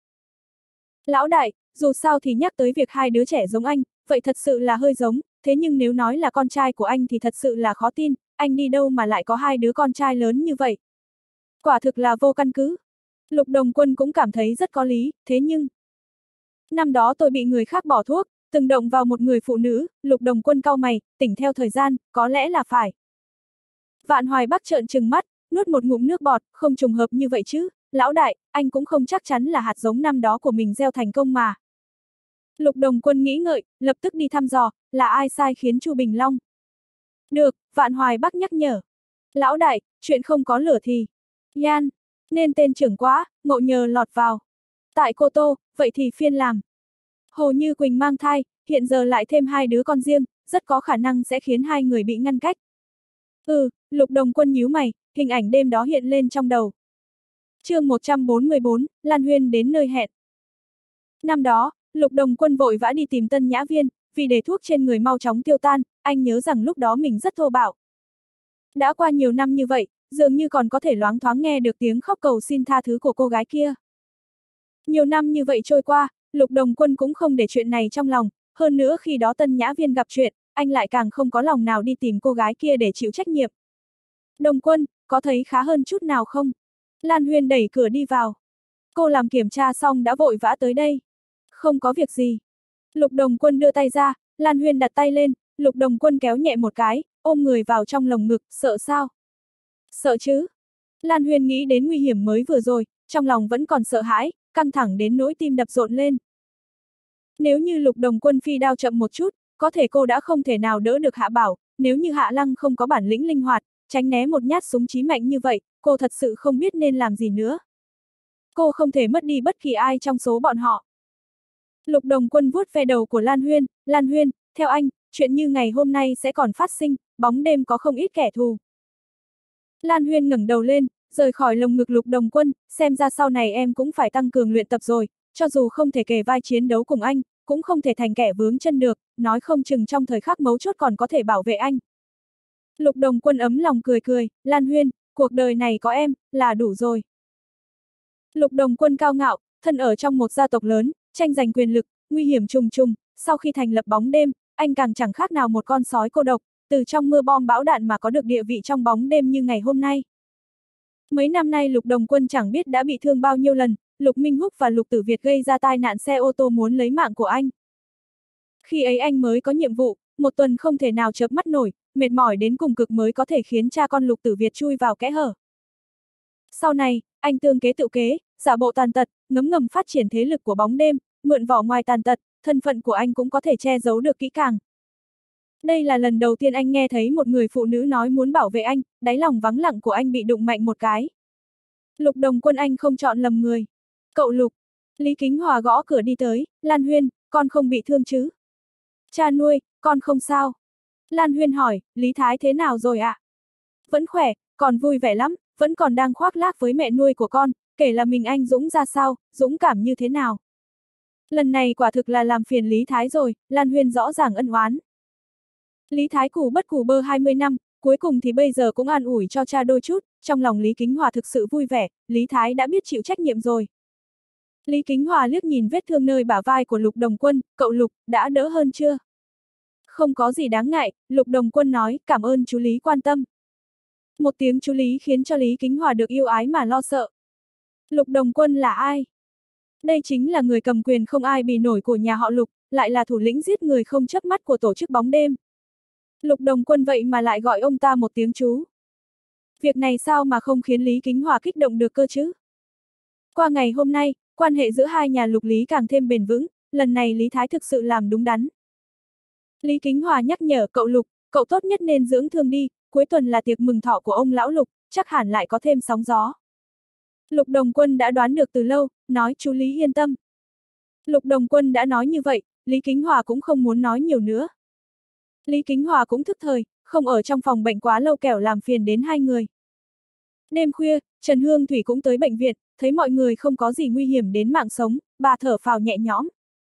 Lão đại, dù sao thì nhắc tới việc hai đứa trẻ giống anh, vậy thật sự là hơi giống, thế nhưng nếu nói là con trai của anh thì thật sự là khó tin, anh đi đâu mà lại có hai đứa con trai lớn như vậy. Quả thực là vô căn cứ. Lục Đồng Quân cũng cảm thấy rất có lý, thế nhưng... Năm đó tôi bị người khác bỏ thuốc, từng động vào một người phụ nữ, Lục Đồng Quân cau mày, tỉnh theo thời gian, có lẽ là phải. Vạn Hoài Bắc trợn trừng mắt, nuốt một ngụm nước bọt, không trùng hợp như vậy chứ, lão đại, anh cũng không chắc chắn là hạt giống năm đó của mình gieo thành công mà. Lục Đồng Quân nghĩ ngợi, lập tức đi thăm dò, là ai sai khiến Chu Bình Long. Được, Vạn Hoài Bắc nhắc nhở. Lão đại, chuyện không có lửa thì... Yan, nên tên trưởng quá, ngộ nhờ lọt vào. Tại Cô Tô, vậy thì phiên làm. Hồ Như Quỳnh mang thai, hiện giờ lại thêm hai đứa con riêng, rất có khả năng sẽ khiến hai người bị ngăn cách. Ừ, Lục Đồng Quân nhíu mày, hình ảnh đêm đó hiện lên trong đầu. Chương một trăm bốn mươi bốn, Lan Huyên đến nơi hẹn. Năm đó, Lục Đồng Quân vội vã đi tìm Tân Nhã Viên, vì để thuốc trên người mau chóng tiêu tan, anh nhớ rằng lúc đó mình rất thô bạo. Đã qua nhiều năm như vậy, dường như còn có thể loáng thoáng nghe được tiếng khóc cầu xin tha thứ của cô gái kia. Nhiều năm như vậy trôi qua, Lục Đồng Quân cũng không để chuyện này trong lòng, hơn nữa khi đó Tân Nhã Viên gặp chuyện, anh lại càng không có lòng nào đi tìm cô gái kia để chịu trách nhiệm. Đồng Quân, có thấy khá hơn chút nào không? Lan Huyên đẩy cửa đi vào. Cô làm kiểm tra xong đã vội vã tới đây. Không có việc gì. Lục Đồng Quân đưa tay ra, Lan Huyên đặt tay lên, Lục Đồng Quân kéo nhẹ một cái, ôm người vào trong lồng ngực, sợ sao? Sợ chứ? Lan Huyên nghĩ đến nguy hiểm mới vừa rồi, trong lòng vẫn còn sợ hãi, căng thẳng đến nỗi tim đập rộn lên. Nếu như Lục Đồng Quân phi đao chậm một chút, có thể cô đã không thể nào đỡ được Hạ Bảo, nếu như Hạ Lăng không có bản lĩnh linh hoạt, tránh né một nhát súng chí mạnh như vậy, cô thật sự không biết nên làm gì nữa. Cô không thể mất đi bất kỳ ai trong số bọn họ. Lục Đồng Quân vuốt ve đầu của Lan Huyên, Lan Huyên, theo anh, chuyện như ngày hôm nay sẽ còn phát sinh, bóng đêm có không ít kẻ thù. Lan Huyên ngẩng đầu lên, rời khỏi lồng ngực Lục Đồng Quân, xem ra sau này em cũng phải tăng cường luyện tập rồi, cho dù không thể kề vai chiến đấu cùng anh, cũng không thể thành kẻ vướng chân được, nói không chừng trong thời khắc mấu chốt còn có thể bảo vệ anh. Lục Đồng Quân ấm lòng cười cười, Lan Huyên, cuộc đời này có em, là đủ rồi. Lục Đồng Quân cao ngạo, thân ở trong một gia tộc lớn, tranh giành quyền lực, nguy hiểm trùng trùng, sau khi thành lập bóng đêm, anh càng chẳng khác nào một con sói cô độc, từ trong mưa bom bão đạn mà có được địa vị trong bóng đêm như ngày hôm nay. Mấy năm nay Lục Đồng Quân chẳng biết đã bị thương bao nhiêu lần, Lục Minh Húc và Lục Tử Việt gây ra tai nạn xe ô tô muốn lấy mạng của anh. Khi ấy anh mới có nhiệm vụ, một tuần không thể nào chớp mắt nổi, mệt mỏi đến cùng cực mới có thể khiến cha con Lục Tử Việt chui vào kẽ hở. Sau này, anh tương kế tự kế, giả bộ tàn tật, ngấm ngầm phát triển thế lực của bóng đêm, mượn vỏ ngoài tàn tật, thân phận của anh cũng có thể che giấu được kỹ càng. Đây là lần đầu tiên anh nghe thấy một người phụ nữ nói muốn bảo vệ anh, đáy lòng vắng lặng của anh bị đụng mạnh một cái. Lục Đồng Quân, anh không chọn lầm người. Cậu Lục. Lý Kính Hòa gõ cửa đi tới, Lan Huyên, con không bị thương chứ? Cha nuôi, con không sao. Lan Huyên hỏi, Lý Thái thế nào rồi ạ? À? Vẫn khỏe, còn vui vẻ lắm, vẫn còn đang khoác lác với mẹ nuôi của con, kể là mình anh Dũng ra sao, dũng cảm như thế nào. Lần này quả thực là làm phiền Lý Thái rồi, Lan Huyên rõ ràng ân oán. Lý Thái cù bất cù bơ hai mươi năm, cuối cùng thì bây giờ cũng an ủi cho cha đôi chút, trong lòng Lý Kính Hòa thực sự vui vẻ, Lý Thái đã biết chịu trách nhiệm rồi. Lý Kính Hòa liếc nhìn vết thương nơi bả vai của Lục Đồng Quân, cậu Lục, đã đỡ hơn chưa? Không có gì đáng ngại, Lục Đồng Quân nói, cảm ơn chú Lý quan tâm. Một tiếng chú Lý khiến cho Lý Kính Hòa được yêu ái mà lo sợ. Lục Đồng Quân là ai? Đây chính là người cầm quyền không ai bì nổi của nhà họ Lục, lại là thủ lĩnh giết người không chớp mắt của tổ chức bóng đêm. Lục Đồng Quân vậy mà lại gọi ông ta một tiếng chú. Việc này sao mà không khiến Lý Kính Hòa kích động được cơ chứ? Qua ngày hôm nay, quan hệ giữa hai nhà Lục Lý càng thêm bền vững, lần này Lý Thái thực sự làm đúng đắn. Lý Kính Hòa nhắc nhở cậu Lục, cậu tốt nhất nên dưỡng thương đi, cuối tuần là tiệc mừng thọ của ông lão Lục, chắc hẳn lại có thêm sóng gió. Lục Đồng Quân đã đoán được từ lâu, nói chú Lý yên tâm. Lục Đồng Quân đã nói như vậy, Lý Kính Hòa cũng không muốn nói nhiều nữa. Lý Kính Hòa cũng thức thời, không ở trong phòng bệnh quá lâu kẻo làm phiền đến hai người. Đêm khuya, Trần Hương Thủy cũng tới bệnh viện, thấy mọi người không có gì nguy hiểm đến mạng sống, bà thở phào nhẹ nhõm.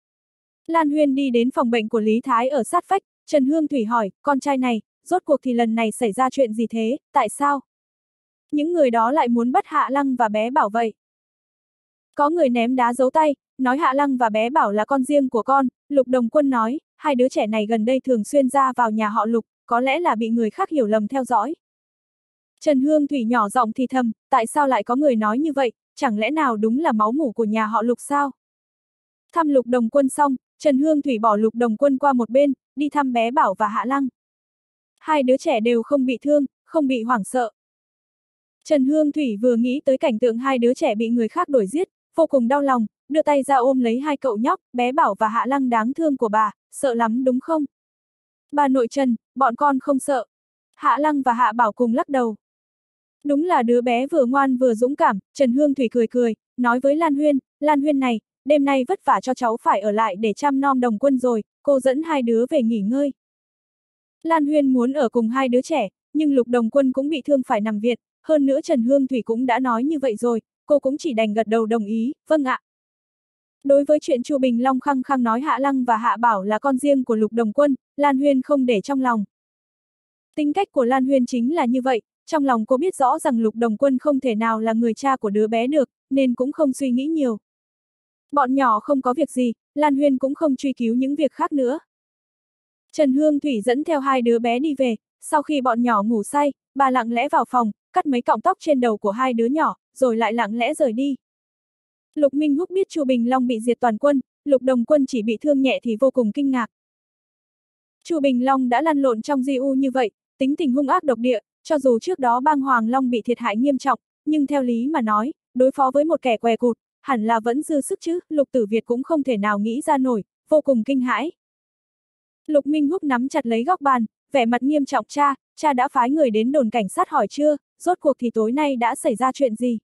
Lan Huyên đi đến phòng bệnh của Lý Thái ở sát vách, Trần Hương Thủy hỏi, con trai này, rốt cuộc thì lần này xảy ra chuyện gì thế, tại sao? Những người đó lại muốn bắt Hạ Lăng và bé Bảo vậy. Có người ném đá giấu tay, nói Hạ Lăng và bé Bảo là con riêng của con, Lục Đồng Quân nói, hai đứa trẻ này gần đây thường xuyên ra vào nhà họ Lục, có lẽ là bị người khác hiểu lầm theo dõi. Trần Hương Thủy nhỏ giọng thì thầm, tại sao lại có người nói như vậy, chẳng lẽ nào đúng là máu mủ của nhà họ Lục sao? Thăm Lục Đồng Quân xong, Trần Hương Thủy bỏ Lục Đồng Quân qua một bên, đi thăm bé Bảo và Hạ Lăng. Hai đứa trẻ đều không bị thương, không bị hoảng sợ. Trần Hương Thủy vừa nghĩ tới cảnh tượng hai đứa trẻ bị người khác đuổi giết, vô cùng đau lòng, đưa tay ra ôm lấy hai cậu nhóc, bé Bảo và Hạ Lăng đáng thương của bà, sợ lắm đúng không? Bà nội Trần, bọn con không sợ. Hạ Lăng và Hạ Bảo cùng lắc đầu. Đúng là đứa bé vừa ngoan vừa dũng cảm, Trần Hương Thủy cười cười, nói với Lan Huyên, Lan Huyên này, đêm nay vất vả cho cháu phải ở lại để chăm nom Đồng Quân rồi, cô dẫn hai đứa về nghỉ ngơi. Lan Huyên muốn ở cùng hai đứa trẻ, nhưng Lục Đồng Quân cũng bị thương phải nằm viện, hơn nữa Trần Hương Thủy cũng đã nói như vậy rồi, cô cũng chỉ đành gật đầu đồng ý, vâng ạ. Đối với chuyện Chu Bình Long khăng khăng nói Hạ Lăng và Hạ Bảo là con riêng của Lục Đồng Quân, Lan Huyên không để trong lòng. Tính cách của Lan Huyên chính là như vậy, trong lòng cô biết rõ rằng Lục Đồng Quân không thể nào là người cha của đứa bé được, nên cũng không suy nghĩ nhiều. Bọn nhỏ không có việc gì, Lan Huyên cũng không truy cứu những việc khác nữa. Trần Hương Thủy dẫn theo hai đứa bé đi về, sau khi bọn nhỏ ngủ say, bà lặng lẽ vào phòng, cắt mấy cọng tóc trên đầu của hai đứa nhỏ, rồi lại lặng lẽ rời đi. Lục Minh Húc biết Chu Bình Long bị diệt toàn quân, Lục Đồng Quân chỉ bị thương nhẹ thì vô cùng kinh ngạc. Chu Bình Long đã lăn lộn trong Di U như vậy, tính tình hung ác độc địa, cho dù trước đó bang Hoàng Long bị thiệt hại nghiêm trọng, nhưng theo lý mà nói, đối phó với một kẻ què cụt, hẳn là vẫn dư sức chứ, Lục Tử Việt cũng không thể nào nghĩ ra nổi, vô cùng kinh hãi. Lục Minh Húc nắm chặt lấy góc bàn, vẻ mặt nghiêm trọng, cha, cha đã phái người đến đồn cảnh sát hỏi chưa, rốt cuộc thì tối nay đã xảy ra chuyện gì?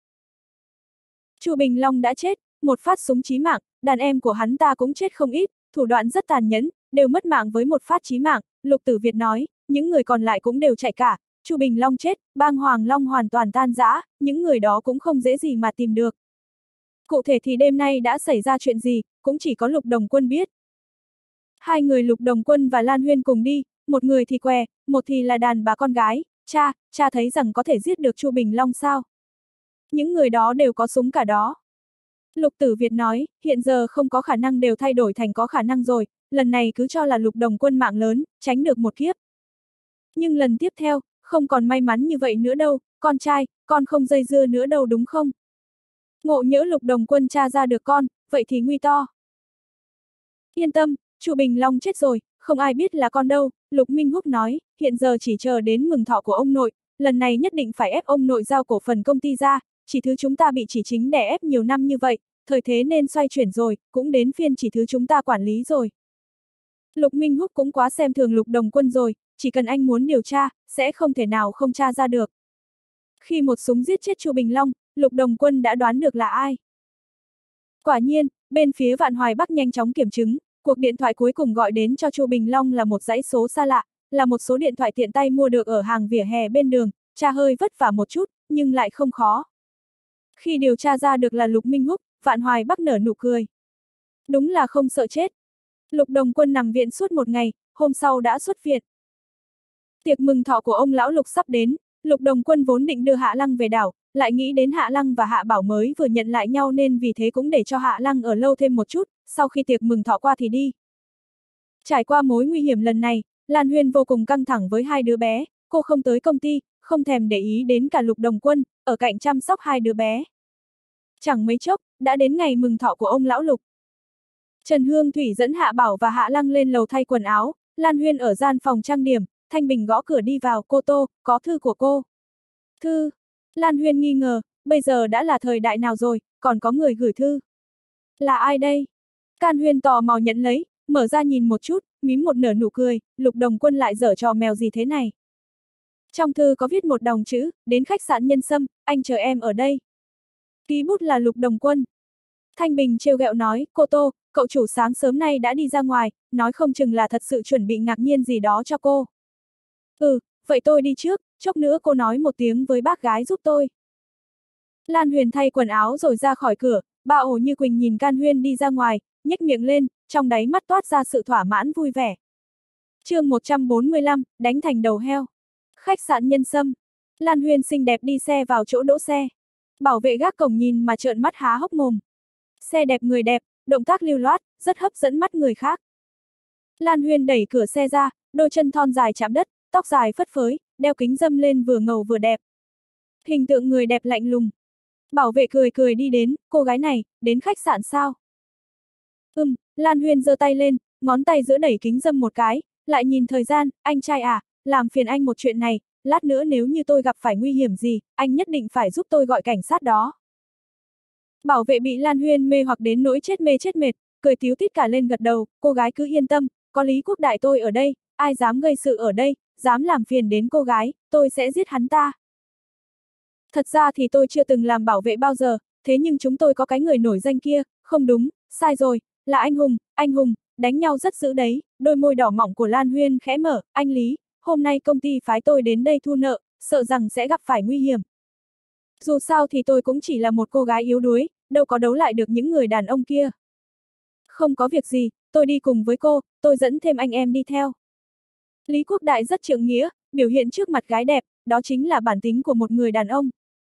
Chu Bình Long đã chết, một phát súng chí mạng, đàn em của hắn ta cũng chết không ít, thủ đoạn rất tàn nhẫn, đều mất mạng với một phát chí mạng, Lục Tử Việt nói, những người còn lại cũng đều chạy cả, Chu Bình Long chết, bang Hoàng Long hoàn toàn tan rã, những người đó cũng không dễ gì mà tìm được. Cụ thể thì đêm nay đã xảy ra chuyện gì, cũng chỉ có Lục Đồng Quân biết. Hai người Lục Đồng Quân và Lan Huyên cùng đi, một người thì què, một thì là đàn bà con gái, cha, cha thấy rằng có thể giết được Chu Bình Long sao? Những người đó đều có súng cả đó. Lục Tử Việt nói, hiện giờ không có khả năng đều thay đổi thành có khả năng rồi, lần này cứ cho là Lục Đồng Quân mạng lớn, tránh được một kiếp. Nhưng lần tiếp theo, không còn may mắn như vậy nữa đâu, con trai, con không dây dưa nữa đâu đúng không? Ngộ nhỡ Lục Đồng Quân tra ra được con, vậy thì nguy to. Yên tâm, Chu Bình Long chết rồi, không ai biết là con đâu, Lục Minh Húc nói, hiện giờ chỉ chờ đến mừng thọ của ông nội, lần này nhất định phải ép ông nội giao cổ phần công ty ra, chỉ thứ chúng ta bị chỉ chính đè ép nhiều năm như vậy, thời thế nên xoay chuyển rồi, cũng đến phiên chỉ thứ chúng ta quản lý rồi. Lục Minh Húc cũng quá xem thường Lục Đồng Quân rồi, chỉ cần anh muốn điều tra, sẽ không thể nào không tra ra được. Khi một súng giết chết Chu Bình Long, Lục Đồng Quân đã đoán được là ai. Quả nhiên, bên phía Vạn Hoài Bắc nhanh chóng kiểm chứng, cuộc điện thoại cuối cùng gọi đến cho Chu Bình Long là một dãy số xa lạ, là một số điện thoại tiện tay mua được ở hàng vỉa hè bên đường, tra hơi vất vả một chút, nhưng lại không khó. Khi điều tra ra được là Lục Minh Húc, Vạn Hoài Bắc nở nụ cười. Đúng là không sợ chết. Lục Đồng Quân nằm viện suốt một ngày, hôm sau đã xuất viện. Tiệc mừng thọ của ông lão Lục sắp đến, Lục Đồng Quân vốn định đưa Hạ Lăng về đảo, lại nghĩ đến Hạ Lăng và Hạ Bảo mới vừa nhận lại nhau nên vì thế cũng để cho Hạ Lăng ở lâu thêm một chút, sau khi tiệc mừng thọ qua thì đi. Trải qua mối nguy hiểm lần này, Lan Huyên vô cùng căng thẳng với hai đứa bé, cô không tới công ty, không thèm để ý đến cả Lục Đồng Quân, ở cạnh chăm sóc hai đứa bé. Chẳng mấy chốc, đã đến ngày mừng thọ của ông lão Lục. Trần Hương Thủy dẫn Hạ Bảo và Hạ Lăng lên lầu thay quần áo, Lan Huyên ở gian phòng trang điểm, Thanh Bình gõ cửa đi vào, cô Tô, có thư của cô. Thư? Lan Huyên nghi ngờ, bây giờ đã là thời đại nào rồi, còn có người gửi thư. Là ai đây? Can Huyên tò mò nhận lấy, mở ra nhìn một chút, mím một nở nụ cười, Lục Đồng Quân lại giở trò mèo gì thế này. Trong thư có viết một dòng chữ, đến khách sạn Nhân Sâm, anh chờ em ở đây. Ký bút là Lục Đồng Quân. Thanh Bình trêu ghẹo nói, cô Tô, cậu chủ sáng sớm nay đã đi ra ngoài, nói không chừng là thật sự chuẩn bị ngạc nhiên gì đó cho cô. Ừ, vậy tôi đi trước, chốc nữa cô nói một tiếng với bác gái giúp tôi. Lan Huyền thay quần áo rồi ra khỏi cửa, bà ổ như Quỳnh nhìn Can Huyên đi ra ngoài, nhếch miệng lên, trong đáy mắt toát ra sự thỏa mãn vui vẻ. Chương một trăm bốn mươi lăm, đánh thành đầu heo. Khách sạn Nhân Sâm. Lan Huyền xinh đẹp đi xe vào chỗ đỗ xe. Bảo vệ gác cổng nhìn mà trợn mắt há hốc mồm. Xe đẹp người đẹp, động tác lưu loát, rất hấp dẫn mắt người khác. Lan Huyền đẩy cửa xe ra, đôi chân thon dài chạm đất, tóc dài phất phới, đeo kính râm lên vừa ngầu vừa đẹp. Hình tượng người đẹp lạnh lùng. Bảo vệ cười cười đi đến, cô gái này, đến khách sạn sao? Ừm, Lan Huyền giơ tay lên, ngón tay giữa đẩy kính râm một cái, lại nhìn thời gian, anh trai à, làm phiền anh một chuyện này, lát nữa nếu như tôi gặp phải nguy hiểm gì, anh nhất định phải giúp tôi gọi cảnh sát đó. Bảo vệ bị Lan Huyền mê hoặc đến nỗi chết mê chết mệt, cười tíu tít cả lên gật đầu, cô gái cứ yên tâm, có Lý Quốc Đại tôi ở đây, ai dám gây sự ở đây, dám làm phiền đến cô gái, tôi sẽ giết hắn ta. Thật ra thì tôi chưa từng làm bảo vệ bao giờ, thế nhưng chúng tôi có cái người nổi danh kia, không đúng, sai rồi, là anh Hùng, anh Hùng, đánh nhau rất dữ đấy, đôi môi đỏ mọng của Lan Huyên khẽ mở, anh Lý, hôm nay công ty phái tôi đến đây thu nợ, sợ rằng sẽ gặp phải nguy hiểm. Dù sao thì tôi cũng chỉ là một cô gái yếu đuối, đâu có đấu lại được những người đàn ông kia. Không có việc gì, tôi đi cùng với cô, tôi dẫn thêm anh em đi theo. Lý Quốc Đại rất trượng nghĩa, biểu hiện trước mặt gái đẹp, đó chính là bản tính của một người đàn ông.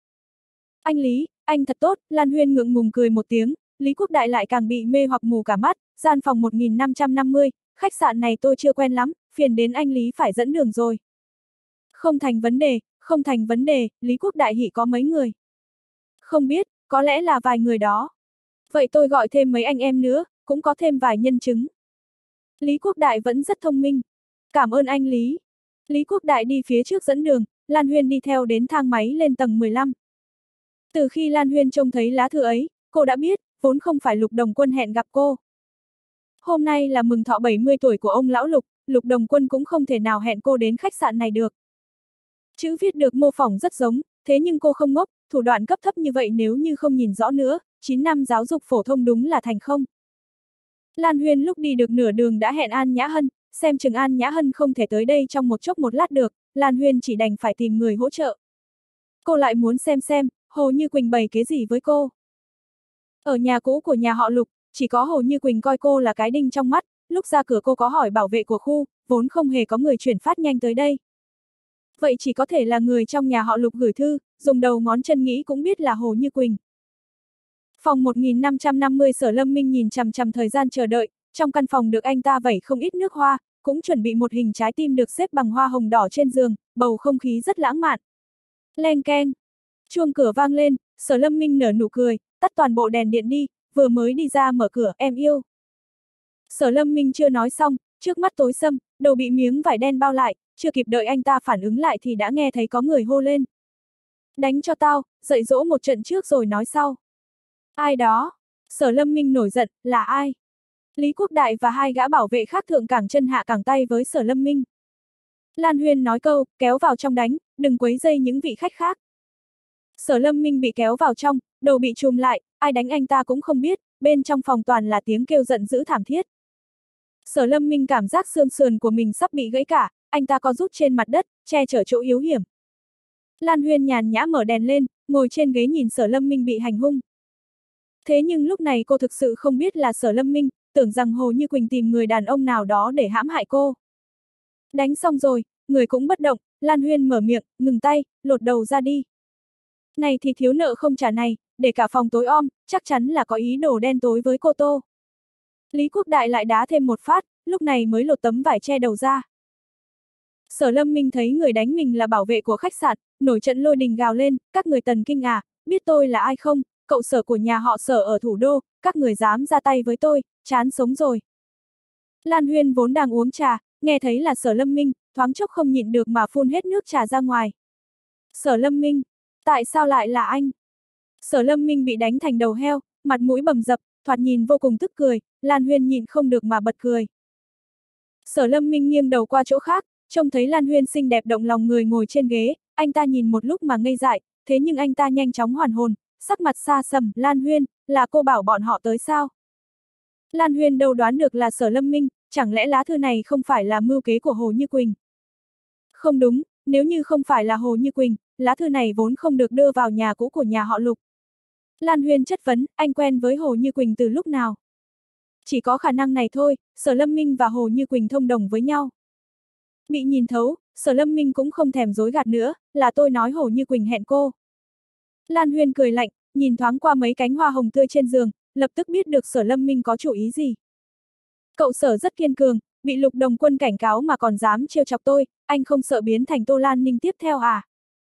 Anh Lý, anh thật tốt, Lan Huyên ngượng ngùng cười một tiếng, Lý Quốc Đại lại càng bị mê hoặc mù cả mắt, gian phòng một nghìn năm trăm năm mươi, khách sạn này tôi chưa quen lắm, phiền đến anh Lý phải dẫn đường rồi. Không thành vấn đề, không thành vấn đề, Lý Quốc Đại hỉ có mấy người. Không biết, có lẽ là vài người đó. Vậy tôi gọi thêm mấy anh em nữa, cũng có thêm vài nhân chứng. Lý Quốc Đại vẫn rất thông minh. Cảm ơn anh Lý. Lý Quốc Đại đi phía trước dẫn đường, Lan Huyên đi theo đến thang máy lên tầng mười lăm. Từ khi Lan Huyên trông thấy lá thư ấy, cô đã biết, vốn không phải Lục Đồng Quân hẹn gặp cô. Hôm nay là mừng thọ bảy mươi tuổi của ông lão Lục, Lục Đồng Quân cũng không thể nào hẹn cô đến khách sạn này được. Chữ viết được mô phỏng rất giống, thế nhưng cô không ngốc, thủ đoạn cấp thấp như vậy nếu như không nhìn rõ nữa, chín năm giáo dục phổ thông đúng là thành không. Lan Huyên lúc đi được nửa đường đã hẹn An Nhã Hân, xem chừng An Nhã Hân không thể tới đây trong một chốc một lát được, Lan Huyên chỉ đành phải tìm người hỗ trợ. Cô lại muốn xem xem, Hồ Như Quỳnh bày kế gì với cô. Ở nhà cũ của nhà họ Lục, chỉ có Hồ Như Quỳnh coi cô là cái đinh trong mắt, lúc ra cửa cô có hỏi bảo vệ của khu, vốn không hề có người chuyển phát nhanh tới đây. Vậy chỉ có thể là người trong nhà họ Lục gửi thư, dùng đầu ngón chân nghĩ cũng biết là Hồ Như Quỳnh. Phòng một nghìn năm trăm năm mươi Sở Lâm Minh nhìn chằm chằm thời gian chờ đợi, trong căn phòng được anh ta vẩy không ít nước hoa, cũng chuẩn bị một hình trái tim được xếp bằng hoa hồng đỏ trên giường, bầu không khí rất lãng mạn. Leng keng. Chuông cửa vang lên, Sở Lâm Minh nở nụ cười, tắt toàn bộ đèn điện đi, vừa mới đi ra mở cửa, em yêu. Sở Lâm Minh chưa nói xong, trước mắt tối sầm, đầu bị miếng vải đen bao lại, chưa kịp đợi anh ta phản ứng lại thì đã nghe thấy có người hô lên. Đánh cho tao, dạy dỗ một trận trước rồi nói sau. Ai đó? Sở Lâm Minh nổi giận, là ai? Lý Quốc Đại và hai gã bảo vệ khác thượng cẳng chân hạ cẳng tay với Sở Lâm Minh. Lan Huyên nói câu, kéo vào trong đánh, đừng quấy rầy những vị khách khác. Sở Lâm Minh bị kéo vào trong, đầu bị trùm lại, ai đánh anh ta cũng không biết, bên trong phòng toàn là tiếng kêu giận dữ thảm thiết. Sở Lâm Minh cảm giác xương sườn của mình sắp bị gãy cả, anh ta co rút trên mặt đất, che chở chỗ yếu hiểm. Lan Huyên nhàn nhã mở đèn lên, ngồi trên ghế nhìn Sở Lâm Minh bị hành hung. Thế nhưng lúc này cô thực sự không biết là Sở Lâm Minh, tưởng rằng Hồ Như Quỳnh tìm người đàn ông nào đó để hãm hại cô. Đánh xong rồi, người cũng bất động, Lan Huyên mở miệng, ngừng tay, lột đầu ra đi. Này thì thiếu nợ không trả này, để cả phòng tối om, chắc chắn là có ý đồ đen tối với cô Tô. Lý Quốc Đại lại đá thêm một phát, lúc này mới lột tấm vải che đầu ra. Sở Lâm Minh thấy người đánh mình là bảo vệ của khách sạn, nổi trận lôi đình gào lên, các người Tần Kinh à, biết tôi là ai không, cậu Sở của nhà họ Sở ở thủ đô, các người dám ra tay với tôi, chán sống rồi. Lan Huyên vốn đang uống trà, nghe thấy là Sở Lâm Minh, thoáng chốc không nhịn được mà phun hết nước trà ra ngoài. Sở Lâm Minh, tại sao lại là anh? Sở Lâm Minh bị đánh thành đầu heo, mặt mũi bầm dập, thoạt nhìn vô cùng tức cười, Lan Huyên nhịn không được mà bật cười. Sở Lâm Minh nghiêng đầu qua chỗ khác, trông thấy Lan Huyên xinh đẹp động lòng người ngồi trên ghế, anh ta nhìn một lúc mà ngây dại, thế nhưng anh ta nhanh chóng hoàn hồn, sắc mặt xa sầm, Lan Huyên, là cô bảo bọn họ tới sao? Lan Huyên đâu đoán được là Sở Lâm Minh, chẳng lẽ lá thư này không phải là mưu kế của Hồ Như Quỳnh? Không đúng, nếu như không phải là Hồ Như Quỳnh, lá thư này vốn không được đưa vào nhà cũ của nhà họ Lục. Lan Huyên chất vấn, anh quen với Hồ Như Quỳnh từ lúc nào? Chỉ có khả năng này thôi, Sở Lâm Minh và Hồ Như Quỳnh thông đồng với nhau. Bị nhìn thấu, Sở Lâm Minh cũng không thèm dối gạt nữa, là tôi nói Hồ Như Quỳnh hẹn cô. Lan Huyên cười lạnh, nhìn thoáng qua mấy cánh hoa hồng tươi trên giường, lập tức biết được Sở Lâm Minh có chủ ý gì. Cậu Sở rất kiên cường, bị Lục Đồng Quân cảnh cáo mà còn dám trêu chọc tôi, anh không sợ biến thành Tô Lan Ninh tiếp theo à?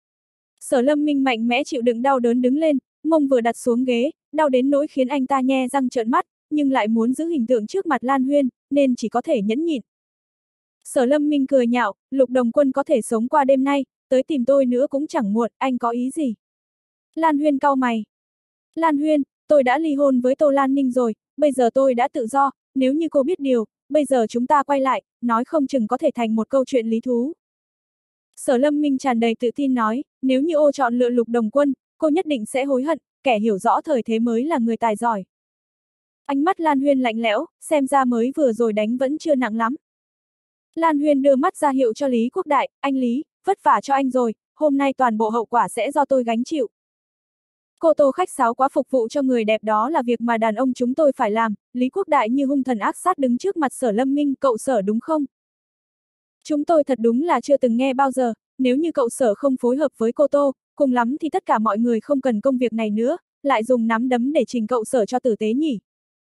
Sở Lâm Minh mạnh mẽ chịu đựng đau đớn đứng lên, mông vừa đặt xuống ghế, đau đến nỗi khiến anh ta nhe răng trợn mắt, nhưng lại muốn giữ hình tượng trước mặt Lan Huyên, nên chỉ có thể nhẫn nhịn. Sở Lâm Minh cười nhạo, Lục Đồng Quân có thể sống qua đêm nay, tới tìm tôi nữa cũng chẳng muộn, anh có ý gì? Lan Huyên cau mày. Lan Huyên, tôi đã ly hôn với Tô Lan Ninh rồi, bây giờ tôi đã tự do, nếu như cô biết điều, bây giờ chúng ta quay lại, nói không chừng có thể thành một câu chuyện lý thú. Sở Lâm Minh tràn đầy tự tin nói, nếu như ô chọn lựa Lục Đồng Quân, cô nhất định sẽ hối hận, kẻ hiểu rõ thời thế mới là người tài giỏi. Ánh mắt Lan Huyên lạnh lẽo, xem ra mới vừa rồi đánh vẫn chưa nặng lắm. Lan Huyên đưa mắt ra hiệu cho Lý Quốc Đại, anh Lý, vất vả cho anh rồi, hôm nay toàn bộ hậu quả sẽ do tôi gánh chịu. Cô Tô khách sáo quá phục vụ cho người đẹp đó là việc mà đàn ông chúng tôi phải làm, Lý Quốc Đại như hung thần ác sát đứng trước mặt Sở Lâm Minh, cậu Sở đúng không? Chúng tôi thật đúng là chưa từng nghe bao giờ, nếu như cậu Sở không phối hợp với cô Tô, cùng lắm thì tất cả mọi người không cần công việc này nữa, lại dùng nắm đấm để trình cậu Sở cho tử tế nhỉ.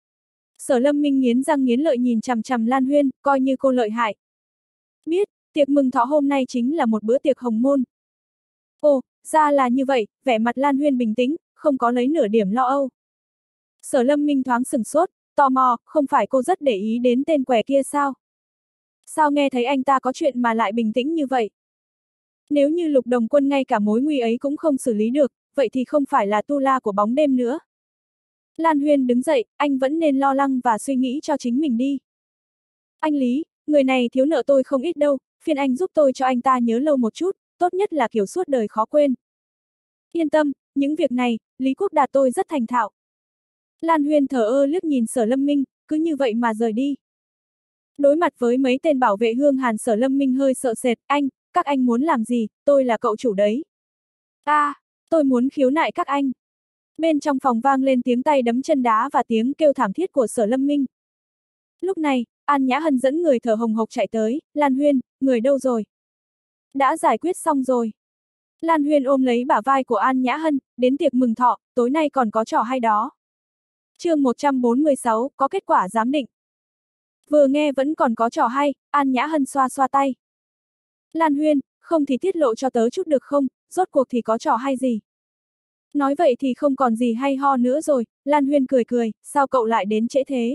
Sở Lâm Minh nghiến răng nghiến lợi nhìn chằm chằm Lan Huyên, coi như cô lợi hại. Biết, tiệc mừng thọ hôm nay chính là một bữa tiệc hồng môn. Ồ, ra là như vậy, vẻ mặt Lan Huyên bình tĩnh, không có lấy nửa điểm lo âu. Sở Lâm Minh thoáng sửng sốt, tò mò, không phải cô rất để ý đến tên quẻ kia sao? Sao nghe thấy anh ta có chuyện mà lại bình tĩnh như vậy? Nếu như Lục Đồng Quân ngay cả mối nguy ấy cũng không xử lý được, vậy thì không phải là tu la của bóng đêm nữa. Lan Huyên đứng dậy, anh vẫn nên lo lắng và suy nghĩ cho chính mình đi. Anh Lý, người này thiếu nợ tôi không ít đâu, phiền anh giúp tôi cho anh ta nhớ lâu một chút, tốt nhất là kiểu suốt đời khó quên. Yên tâm, những việc này, Lý Quốc Đạt tôi rất thành thạo. Lan Huyên thờ ơ liếc nhìn Sở Lâm Minh, cứ như vậy mà rời đi. Đối mặt với mấy tên bảo vệ Hương Hàn, Sở Lâm Minh hơi sợ sệt, anh, các anh muốn làm gì, tôi là cậu chủ đấy. À, tôi muốn khiếu nại các anh. Bên trong phòng vang lên tiếng tay đấm chân đá và tiếng kêu thảm thiết của Sở Lâm Minh. Lúc này, An Nhã Hân dẫn người thở hồng hộc chạy tới, Lan Huyên, người đâu rồi? Đã giải quyết xong rồi. Lan Huyên ôm lấy bả vai của An Nhã Hân, đến tiệc mừng thọ, tối nay còn có trò hay đó. Chương một trăm bốn mươi sáu, có kết quả giám định. Vừa nghe vẫn còn có trò hay, An Nhã Hân xoa xoa tay. Lan Huyên, không thì tiết lộ cho tớ chút được không, rốt cuộc thì có trò hay gì? Nói vậy thì không còn gì hay ho nữa rồi, Lan Huyên cười cười, sao cậu lại đến trễ thế?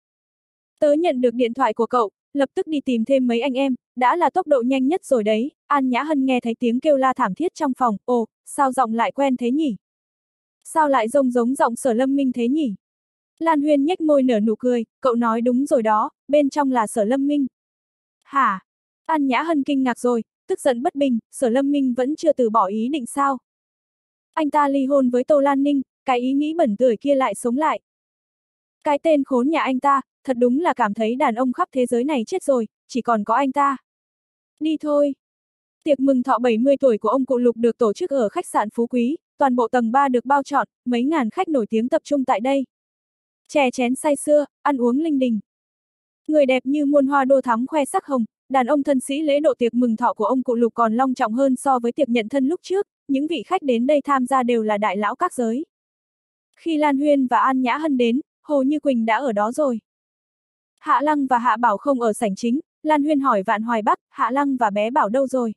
Tớ nhận được điện thoại của cậu, lập tức đi tìm thêm mấy anh em, đã là tốc độ nhanh nhất rồi đấy. An Nhã Hân nghe thấy tiếng kêu la thảm thiết trong phòng, ồ, sao giọng lại quen thế nhỉ? Sao lại giống giống giọng Sở Lâm Minh thế nhỉ? Lan Huyên nhếch môi nở nụ cười, cậu nói đúng rồi đó, bên trong là Sở Lâm Minh. Hả? An Nhã Hân kinh ngạc rồi, tức giận bất bình, Sở Lâm Minh vẫn chưa từ bỏ ý định sao? Anh ta ly hôn với Tô Lan Ninh, cái ý nghĩ bẩn tưởi kia lại sống lại. Cái tên khốn nhà anh ta, thật đúng là cảm thấy đàn ông khắp thế giới này chết rồi, chỉ còn có anh ta. Đi thôi. Tiệc mừng thọ bảy mươi tuổi của ông cụ Lục được tổ chức ở khách sạn Phú Quý, toàn bộ tầng ba được bao trọn, mấy ngàn khách nổi tiếng tập trung tại đây. Chè chén say sưa, ăn uống linh đình. Người đẹp như muôn hoa đô thắm khoe sắc hồng, đàn ông thân sĩ lễ độ tiệc mừng thọ của ông cụ Lục còn long trọng hơn so với tiệc nhận thân lúc trước, những vị khách đến đây tham gia đều là đại lão các giới. Khi Lan Huyên và An Nhã Hân đến, Hồ Như Quỳnh đã ở đó rồi. Hạ Lăng và Hạ Bảo không ở sảnh chính, Lan Huyên hỏi Vạn Hoài Bắc, Hạ Lăng và bé Bảo đâu rồi?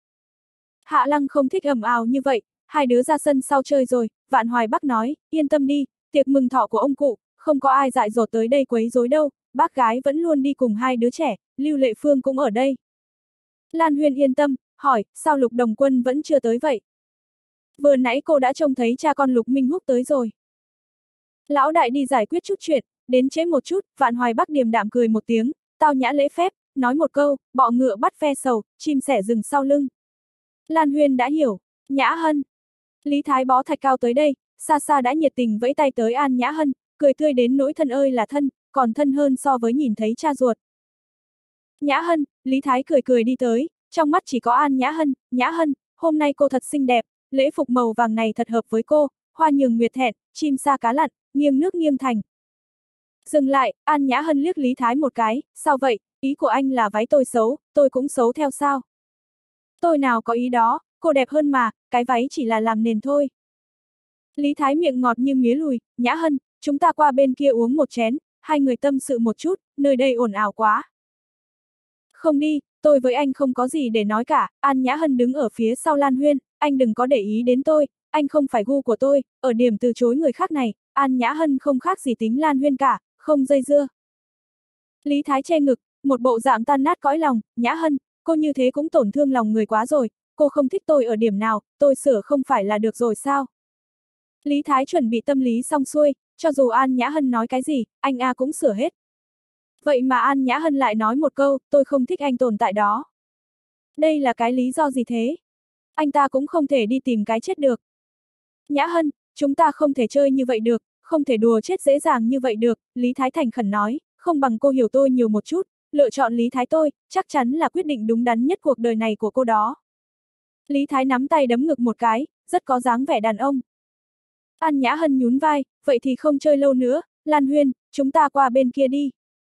Hạ Lăng không thích ầm ào như vậy, hai đứa ra sân sau chơi rồi, Vạn Hoài Bắc nói, yên tâm đi, tiệc mừng thọ của ông cụ, không có ai dại dột tới đây quấy rối đâu, bác gái vẫn luôn đi cùng hai đứa trẻ, Lưu Lệ Phương cũng ở đây. Lan Huyên yên tâm, hỏi, sao Lục Đồng Quân vẫn chưa tới vậy? Vừa nãy cô đã trông thấy cha con Lục Minh Húc tới rồi. Lão đại đi giải quyết chút chuyện, đến trễ một chút, Vạn Hoài Bắc điềm đạm cười một tiếng, tao nhã lễ phép, nói một câu, bọ ngựa bắt ve sầu, chim sẻ rừng sau lưng. Lan Huyên đã hiểu, Nhã Hân. Lý Thái bó thạch cao tới đây, xa xa đã nhiệt tình vẫy tay tới An Nhã Hân, cười tươi đến nỗi thân ơi là thân, còn thân hơn so với nhìn thấy cha ruột. Nhã Hân, Lý Thái cười cười đi tới, trong mắt chỉ có An Nhã Hân, Nhã Hân, hôm nay cô thật xinh đẹp, lễ phục màu vàng này thật hợp với cô, hoa nhường nguyệt thẹn, chim sa cá lặn, nghiêng nước nghiêng thành. Dừng lại, An Nhã Hân liếc Lý Thái một cái, sao vậy, ý của anh là váy tôi xấu, tôi cũng xấu theo sao? Tôi nào có ý đó, cô đẹp hơn mà, cái váy chỉ là làm nền thôi. Lý Thái miệng ngọt như mía lùi, Nhã Hân, chúng ta qua bên kia uống một chén, hai người tâm sự một chút, nơi đây ồn ào quá. Không đi, tôi với anh không có gì để nói cả, An Nhã Hân đứng ở phía sau Lan Huyên, anh đừng có để ý đến tôi, anh không phải gu của tôi, ở điểm từ chối người khác này, An Nhã Hân không khác gì tính Lan Huyên cả, không dây dưa. Lý Thái che ngực, một bộ dạng tan nát cõi lòng, Nhã Hân, cô như thế cũng tổn thương lòng người quá rồi, cô không thích tôi ở điểm nào, tôi sửa không phải là được rồi sao? Lý Thái chuẩn bị tâm lý xong xuôi, cho dù An Nhã Hân nói cái gì, anh A cũng sửa hết. Vậy mà An Nhã Hân lại nói một câu, tôi không thích anh tồn tại đó. Đây là cái lý do gì thế? Anh ta cũng không thể đi tìm cái chết được. Nhã Hân, chúng ta không thể chơi như vậy được, không thể đùa chết dễ dàng như vậy được, Lý Thái thành khẩn nói, không bằng cô hiểu tôi nhiều một chút, lựa chọn Lý Thái tôi, chắc chắn là quyết định đúng đắn nhất cuộc đời này của cô đó. Lý Thái nắm tay đấm ngực một cái, rất có dáng vẻ đàn ông. An Nhã Hân nhún vai, vậy thì không chơi lâu nữa, Lan Huyên, chúng ta qua bên kia đi.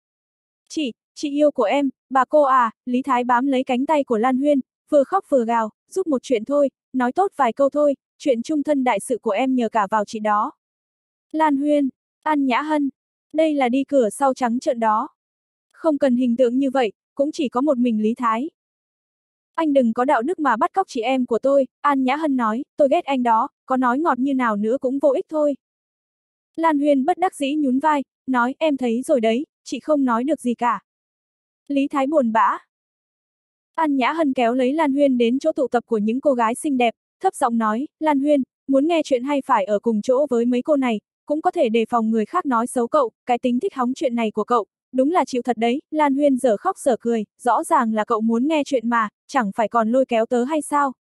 Chị, chị yêu của em, bà cô à, Lý Thái bám lấy cánh tay của Lan Huyên, vừa khóc vừa gào, giúp một chuyện thôi, nói tốt vài câu thôi, chuyện chung thân đại sự của em nhờ cả vào chị đó. Lan Huyên, An Nhã Hân, đây là đi cửa sau trắng trợn đó. Không cần hình tượng như vậy, cũng chỉ có một mình Lý Thái. Anh đừng có đạo đức mà bắt cóc chị em của tôi, An Nhã Hân nói, tôi ghét anh đó, có nói ngọt như nào nữa cũng vô ích thôi. Lan Huyên bất đắc dĩ nhún vai, nói em thấy rồi đấy, chị không nói được gì cả. Lý Thái buồn bã. An Nhã Hân kéo lấy Lan Huyên đến chỗ tụ tập của những cô gái xinh đẹp, thấp giọng nói, Lan Huyên, muốn nghe chuyện hay phải ở cùng chỗ với mấy cô này, cũng có thể đề phòng người khác nói xấu cậu, cái tính thích hóng chuyện này của cậu, đúng là chịu thật đấy, Lan Huyên dở khóc dở cười, rõ ràng là cậu muốn nghe chuyện mà, chẳng phải còn lôi kéo tớ hay sao?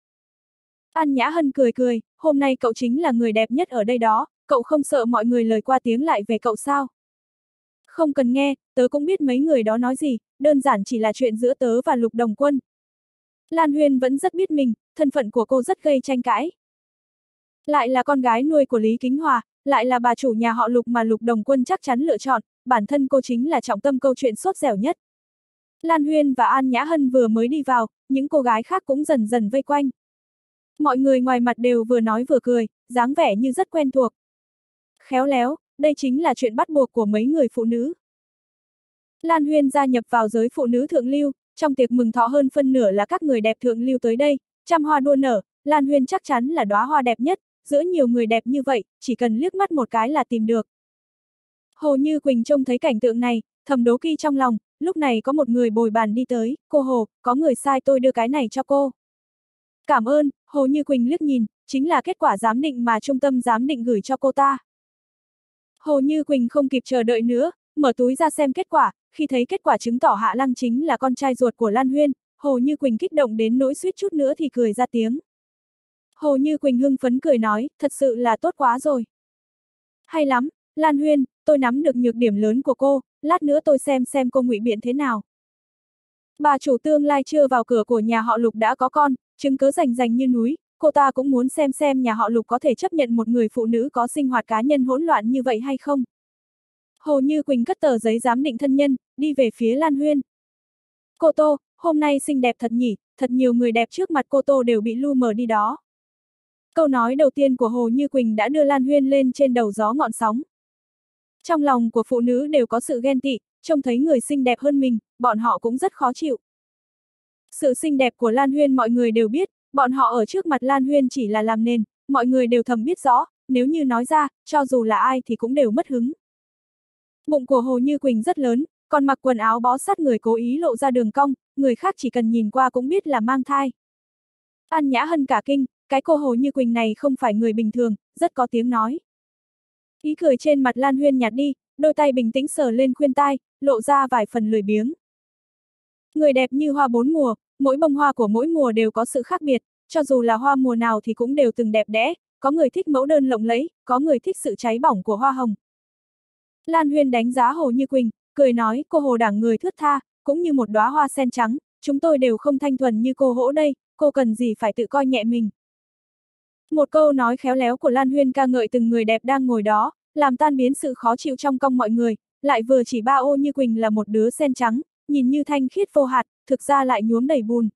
An Nhã Hân cười cười, hôm nay cậu chính là người đẹp nhất ở đây đó, cậu không sợ mọi người lời qua tiếng lại về cậu sao? Không cần nghe, tớ cũng biết mấy người đó nói gì, đơn giản chỉ là chuyện giữa tớ và Lục Đồng Quân. Lan Huyên vẫn rất biết mình, thân phận của cô rất gây tranh cãi. Lại là con gái nuôi của Lý Kính Hòa, lại là bà chủ nhà họ Lục mà Lục Đồng Quân chắc chắn lựa chọn, bản thân cô chính là trọng tâm câu chuyện sốt dẻo nhất. Lan Huyên và An Nhã Hân vừa mới đi vào, những cô gái khác cũng dần dần vây quanh. Mọi người ngoài mặt đều vừa nói vừa cười, dáng vẻ như rất quen thuộc. Khéo léo, đây chính là chuyện bắt buộc của mấy người phụ nữ. Lan Huyên gia nhập vào giới phụ nữ thượng lưu, trong tiệc mừng thọ hơn phân nửa là các người đẹp thượng lưu tới đây, trăm hoa đua nở, Lan Huyên chắc chắn là đóa hoa đẹp nhất, giữa nhiều người đẹp như vậy, chỉ cần liếc mắt một cái là tìm được. Hồ Như Quỳnh trông thấy cảnh tượng này, thầm đố kỵ trong lòng, lúc này có một người bồi bàn đi tới, cô Hồ, có người sai tôi đưa cái này cho cô. Cảm ơn, Hồ Như Quỳnh liếc nhìn, chính là kết quả giám định mà trung tâm giám định gửi cho cô ta. Hồ Như Quỳnh không kịp chờ đợi nữa, mở túi ra xem kết quả, khi thấy kết quả chứng tỏ Hạ Lăng chính là con trai ruột của Lan Huyên, Hồ Như Quỳnh kích động đến nỗi suýt chút nữa thì cười ra tiếng. Hồ Như Quỳnh hưng phấn cười nói, thật sự là tốt quá rồi. Hay lắm, Lan Huyên, tôi nắm được nhược điểm lớn của cô, lát nữa tôi xem xem cô ngụy biện thế nào. Bà chủ tương lai chưa vào cửa của nhà họ Lục đã có con, chứng cớ rành rành như núi, cô ta cũng muốn xem xem nhà họ Lục có thể chấp nhận một người phụ nữ có sinh hoạt cá nhân hỗn loạn như vậy hay không. Hồ Như Quỳnh cất tờ giấy giám định thân nhân, đi về phía Lan Huyên. Cô Tô, hôm nay xinh đẹp thật nhỉ, thật nhiều người đẹp trước mặt cô Tô đều bị lu mờ đi đó. Câu nói đầu tiên của Hồ Như Quỳnh đã đưa Lan Huyên lên trên đầu gió ngọn sóng. Trong lòng của phụ nữ đều có sự ghen tị, trông thấy người xinh đẹp hơn mình, bọn họ cũng rất khó chịu. Sự xinh đẹp của Lan Huyên mọi người đều biết, bọn họ ở trước mặt Lan Huyên chỉ là làm nền, mọi người đều thầm biết rõ, nếu như nói ra, cho dù là ai thì cũng đều mất hứng. Bụng của Hồ Như Quỳnh rất lớn, còn mặc quần áo bó sát người cố ý lộ ra đường cong, người khác chỉ cần nhìn qua cũng biết là mang thai. An Nhã Hân cả kinh, cái cô Hồ Như Quỳnh này không phải người bình thường, rất có tiếng nói. Ý cười trên mặt Lan Huyên nhạt đi, đôi tay bình tĩnh sờ lên khuyên tai, lộ ra vài phần lười biếng. Người đẹp như hoa bốn mùa, mỗi bông hoa của mỗi mùa đều có sự khác biệt, cho dù là hoa mùa nào thì cũng đều từng đẹp đẽ, có người thích mẫu đơn lộng lẫy, có người thích sự cháy bỏng của hoa hồng. Lan Huyên đánh giá Hồ Như Quỳnh, cười nói, cô Hồ đảng người thướt tha, cũng như một đóa hoa sen trắng, chúng tôi đều không thanh thuần như cô Hỗ đây, cô cần gì phải tự coi nhẹ mình. Một câu nói khéo léo của Lan Huyên ca ngợi từng người đẹp đang ngồi đó, làm tan biến sự khó chịu trong cong mọi người, lại vừa chỉ ba Ô Như Quỳnh là một đứa sen trắng, nhìn như thanh khiết vô hạt, thực ra lại nhuốm đầy bùn.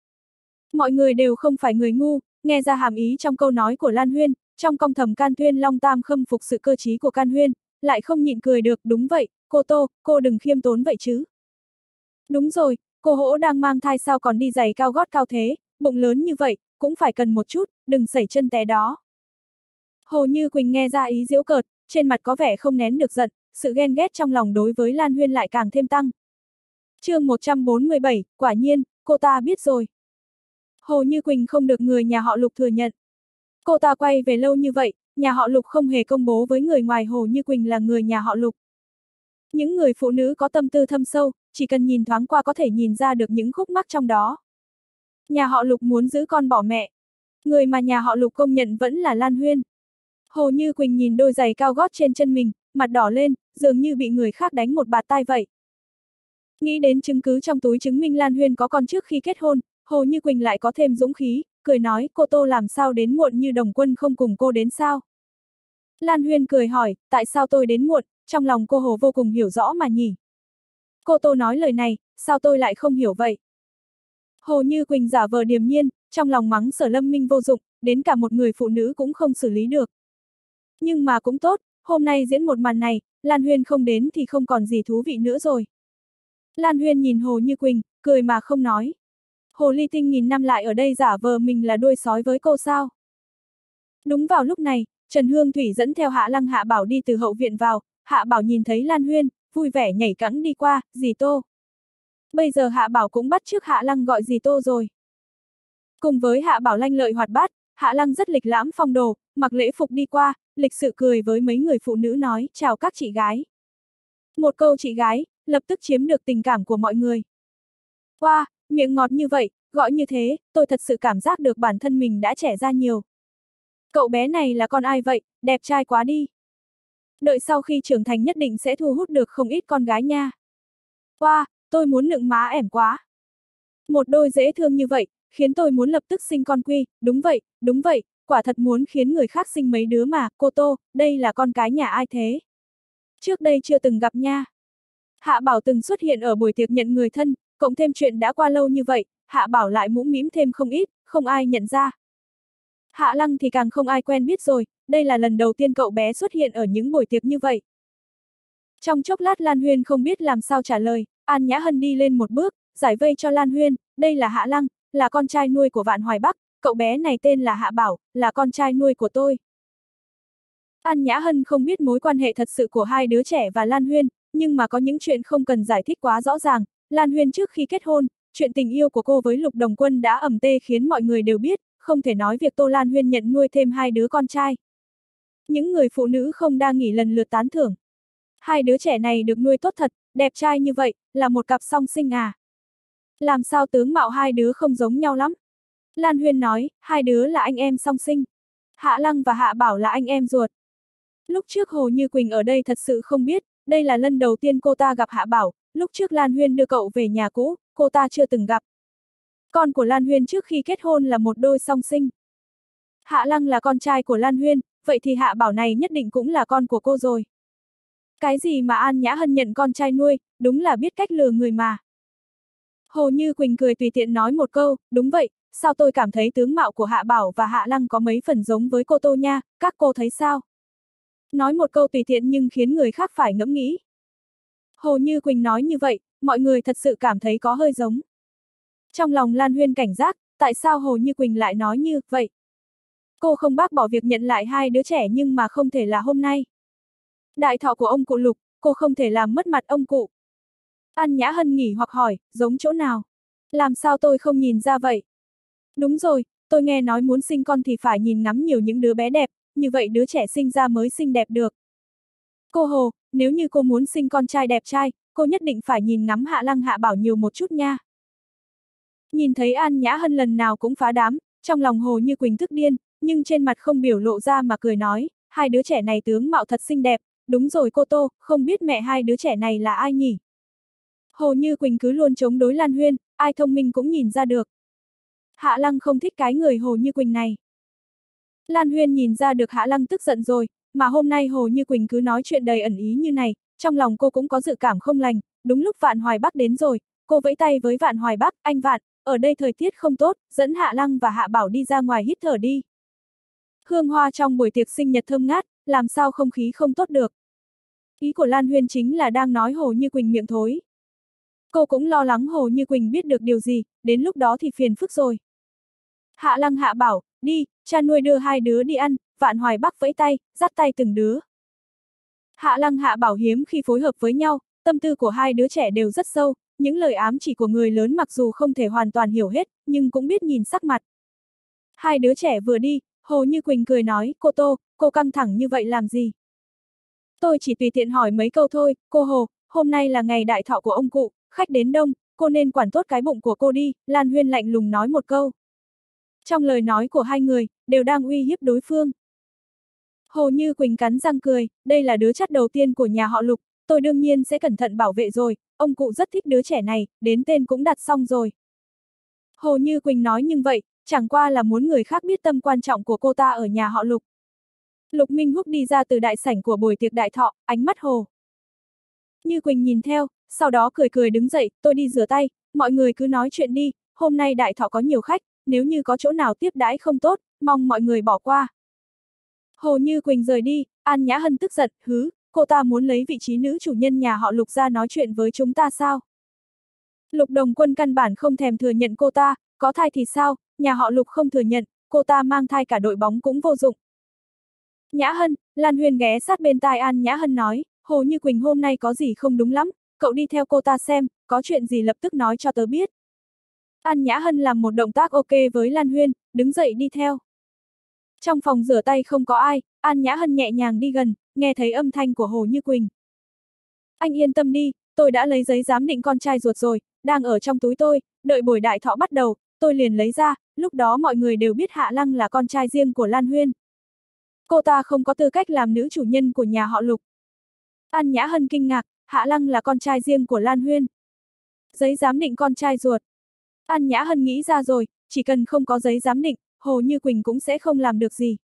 Mọi người đều không phải người ngu, nghe ra hàm ý trong câu nói của Lan Huyên, trong cong thầm Can Thuyên Long Tam khâm phục sự cơ trí của Can Huyên, lại không nhịn cười được, đúng vậy, cô Tô, cô đừng khiêm tốn vậy chứ. Đúng rồi, cô Hỗ đang mang thai sao còn đi giày cao gót cao thế, bụng lớn như vậy, cũng phải cần một chút, đừng sẩy chân té đó. Hồ Như Quỳnh nghe ra ý giễu cợt, trên mặt có vẻ không nén được giận, sự ghen ghét trong lòng đối với Lan Huyên lại càng thêm tăng. Chương một trăm bốn mươi bảy, quả nhiên, cô ta biết rồi. Hồ Như Quỳnh không được người nhà họ Lục thừa nhận. Cô ta quay về lâu như vậy, nhà họ Lục không hề công bố với người ngoài Hồ Như Quỳnh là người nhà họ Lục. Những người phụ nữ có tâm tư thâm sâu, chỉ cần nhìn thoáng qua có thể nhìn ra được những khúc mắc trong đó. Nhà họ Lục muốn giữ con bỏ mẹ. Người mà nhà họ Lục công nhận vẫn là Lan Huyên. Hồ Như Quỳnh nhìn đôi giày cao gót trên chân mình, mặt đỏ lên, dường như bị người khác đánh một bạt tai vậy. Nghĩ đến chứng cứ trong túi chứng minh Lan Huyên có con trước khi kết hôn, Hồ Như Quỳnh lại có thêm dũng khí, cười nói cô Tô làm sao đến muộn như Đồng Quân không cùng cô đến sao? Lan Huyên cười hỏi, tại sao tôi đến muộn, trong lòng cô Hồ vô cùng hiểu rõ mà nhỉ? Cô Tô nói lời này, sao tôi lại không hiểu vậy? Hồ Như Quỳnh giả vờ điềm nhiên, trong lòng mắng Sở Lâm Minh vô dụng, đến cả một người phụ nữ cũng không xử lý được. Nhưng mà cũng tốt, hôm nay diễn một màn này, Lan Huyên không đến thì không còn gì thú vị nữa rồi. Lan Huyên nhìn Hồ Như Quỳnh, cười mà không nói. Hồ Ly Tinh nghìn năm lại ở đây giả vờ mình là đuôi sói với cô sao? Đúng vào lúc này, Trần Hương Thủy dẫn theo Hạ Lăng Hạ Bảo đi từ hậu viện vào, Hạ Bảo nhìn thấy Lan Huyên, vui vẻ nhảy cẫng đi qua, dì Tô. Bây giờ Hạ Bảo cũng bắt chước Hạ Lăng gọi dì Tô rồi. Cùng với Hạ Bảo lanh lợi hoạt bát, Hạ Lăng rất lịch lãm phong độ, mặc lễ phục đi qua, lịch sự cười với mấy người phụ nữ nói, chào các chị gái. Một câu chị gái, lập tức chiếm được tình cảm của mọi người. Wow, miệng ngọt như vậy, gọi như thế, tôi thật sự cảm giác được bản thân mình đã trẻ ra nhiều. Cậu bé này là con ai vậy, đẹp trai quá đi. Đợi sau khi trưởng thành nhất định sẽ thu hút được không ít con gái nha. Wow, tôi muốn nựng má ẻm quá. Một đôi dễ thương như vậy, khiến tôi muốn lập tức sinh con quy, đúng vậy, đúng vậy, quả thật muốn khiến người khác sinh mấy đứa mà, cô Tô, đây là con cái nhà ai thế? Trước đây chưa từng gặp nha. Hạ Bảo từng xuất hiện ở buổi tiệc nhận người thân, cộng thêm chuyện đã qua lâu như vậy, Hạ Bảo lại mũm mĩm thêm không ít, không ai nhận ra. Hạ Lăng thì càng không ai quen biết rồi, đây là lần đầu tiên cậu bé xuất hiện ở những buổi tiệc như vậy. Trong chốc lát Lan Huyên không biết làm sao trả lời, An Nhã Hân đi lên một bước, giải vây cho Lan Huyên, đây là Hạ Lăng, là con trai nuôi của Vạn Hoài Bắc, cậu bé này tên là Hạ Bảo, là con trai nuôi của tôi. An Nhã Hân không biết mối quan hệ thật sự của hai đứa trẻ và Lan Huyên, nhưng mà có những chuyện không cần giải thích quá rõ ràng, Lan Huyên trước khi kết hôn, chuyện tình yêu của cô với Lục Đồng Quân đã ầm tê khiến mọi người đều biết, không thể nói việc Tô Lan Huyên nhận nuôi thêm hai đứa con trai. Những người phụ nữ không đang nghỉ lần lượt tán thưởng. Hai đứa trẻ này được nuôi tốt thật, đẹp trai như vậy, là một cặp song sinh à. Làm sao tướng mạo hai đứa không giống nhau lắm? Lan Huyên nói, hai đứa là anh em song sinh. Hạ Lăng và Hạ Bảo là anh em ruột. Lúc trước Hồ Như Quỳnh ở đây thật sự không biết, đây là lần đầu tiên cô ta gặp Hạ Bảo, lúc trước Lan Huyên đưa cậu về nhà cũ, cô ta chưa từng gặp. Con của Lan Huyên trước khi kết hôn là một đôi song sinh. Hạ Lăng là con trai của Lan Huyên, vậy thì Hạ Bảo này nhất định cũng là con của cô rồi. Cái gì mà An Nhã Hân nhận con trai nuôi, đúng là biết cách lừa người mà. Hồ Như Quỳnh cười tùy tiện nói một câu, đúng vậy, sao tôi cảm thấy tướng mạo của Hạ Bảo và Hạ Lăng có mấy phần giống với cô Tô nha, các cô thấy sao? Nói một câu tùy tiện nhưng khiến người khác phải ngẫm nghĩ. Hồ Như Quỳnh nói như vậy, mọi người thật sự cảm thấy có hơi giống. Trong lòng Lan Huyên cảnh giác, tại sao Hồ Như Quỳnh lại nói như vậy? Cô không bác bỏ việc nhận lại hai đứa trẻ nhưng mà không thể là hôm nay. Đại thọ của ông cụ Lục, cô không thể làm mất mặt ông cụ. An Nhã Hân nghỉ hoặc hỏi, giống chỗ nào? Làm sao tôi không nhìn ra vậy? Đúng rồi, tôi nghe nói muốn sinh con thì phải nhìn ngắm nhiều những đứa bé đẹp, như vậy đứa trẻ sinh ra mới xinh đẹp được. Cô Hồ, nếu như cô muốn sinh con trai đẹp trai, cô nhất định phải nhìn ngắm Hạ Lăng Hạ Bảo nhiều một chút nha. Nhìn thấy An Nhã Hân lần nào cũng phá đám, trong lòng Hồ Như Quỳnh tức điên, nhưng trên mặt không biểu lộ ra mà cười nói, hai đứa trẻ này tướng mạo thật xinh đẹp, đúng rồi cô Tô, không biết mẹ hai đứa trẻ này là ai nhỉ? Hồ Như Quỳnh cứ luôn chống đối Lan Huyên, ai thông minh cũng nhìn ra được. Hạ Lăng không thích cái người Hồ Như Quỳnh này. Lan Huyên nhìn ra được Hạ Lăng tức giận rồi, mà hôm nay Hồ Như Quỳnh cứ nói chuyện đầy ẩn ý như này, trong lòng cô cũng có dự cảm không lành, đúng lúc Vạn Hoài Bắc đến rồi, cô vẫy tay với Vạn Hoài Bắc, anh Vạn, ở đây thời tiết không tốt, dẫn Hạ Lăng và Hạ Bảo đi ra ngoài hít thở đi. Hương hoa trong buổi tiệc sinh nhật thơm ngát, làm sao không khí không tốt được. Ý của Lan Huyên chính là đang nói Hồ Như Quỳnh miệng thối. Cô cũng lo lắng Hồ Như Quỳnh biết được điều gì, đến lúc đó thì phiền phức rồi. Hạ Lăng Hạ Bảo, đi, cha nuôi đưa hai đứa đi ăn, Vạn Hoài Bắc vẫy tay, dắt tay từng đứa. Hạ Lăng Hạ Bảo hiếm khi phối hợp với nhau, tâm tư của hai đứa trẻ đều rất sâu, những lời ám chỉ của người lớn mặc dù không thể hoàn toàn hiểu hết, nhưng cũng biết nhìn sắc mặt. Hai đứa trẻ vừa đi, Hồ Như Quỳnh cười nói, cô Tô, cô căng thẳng như vậy làm gì? Tôi chỉ tùy tiện hỏi mấy câu thôi, cô Hồ, hôm nay là ngày đại thọ của ông cụ, khách đến đông, cô nên quản tốt cái bụng của cô đi, Lan Huyên lạnh lùng nói một câu. Trong lời nói của hai người, đều đang uy hiếp đối phương. Hồ Như Quỳnh cắn răng cười, đây là đứa chắt đầu tiên của nhà họ Lục, tôi đương nhiên sẽ cẩn thận bảo vệ rồi, ông cụ rất thích đứa trẻ này, đến tên cũng đặt xong rồi. Hồ Như Quỳnh nói như vậy, chẳng qua là muốn người khác biết tâm quan trọng của cô ta ở nhà họ Lục. Lục Minh Húc đi ra từ đại sảnh của buổi tiệc đại thọ, ánh mắt Hồ Như Quỳnh nhìn theo, sau đó cười cười đứng dậy, tôi đi rửa tay, mọi người cứ nói chuyện đi, hôm nay đại thọ có nhiều khách, nếu như có chỗ nào tiếp đãi không tốt, mong mọi người bỏ qua. Hồ Như Quỳnh rời đi, An Nhã Hân tức giận, hứ, cô ta muốn lấy vị trí nữ chủ nhân nhà họ Lục ra nói chuyện với chúng ta sao? Lục Đồng Quân căn bản không thèm thừa nhận cô ta, có thai thì sao, nhà họ Lục không thừa nhận, cô ta mang thai cả đội bóng cũng vô dụng. Nhã Hân, Lan Huyên ghé sát bên tai An Nhã Hân nói, Hồ Như Quỳnh hôm nay có gì không đúng lắm, cậu đi theo cô ta xem, có chuyện gì lập tức nói cho tớ biết. An Nhã Hân làm một động tác ok với Lan Huyên, đứng dậy đi theo. Trong phòng rửa tay không có ai, An Nhã Hân nhẹ nhàng đi gần, nghe thấy âm thanh của Hồ Như Quỳnh. Anh yên tâm đi, tôi đã lấy giấy giám định con trai ruột rồi, đang ở trong túi tôi, đợi buổi đại thọ bắt đầu, tôi liền lấy ra, lúc đó mọi người đều biết Hạ Lăng là con trai riêng của Lan Huyên. Cô ta không có tư cách làm nữ chủ nhân của nhà họ Lục. An Nhã Hân kinh ngạc, Hạ Lăng là con trai riêng của Lan Huyên. Giấy giám định con trai ruột. An Nhã Hân nghĩ ra rồi, chỉ cần không có giấy giám định, Hồ Như Quỳnh cũng sẽ không làm được gì.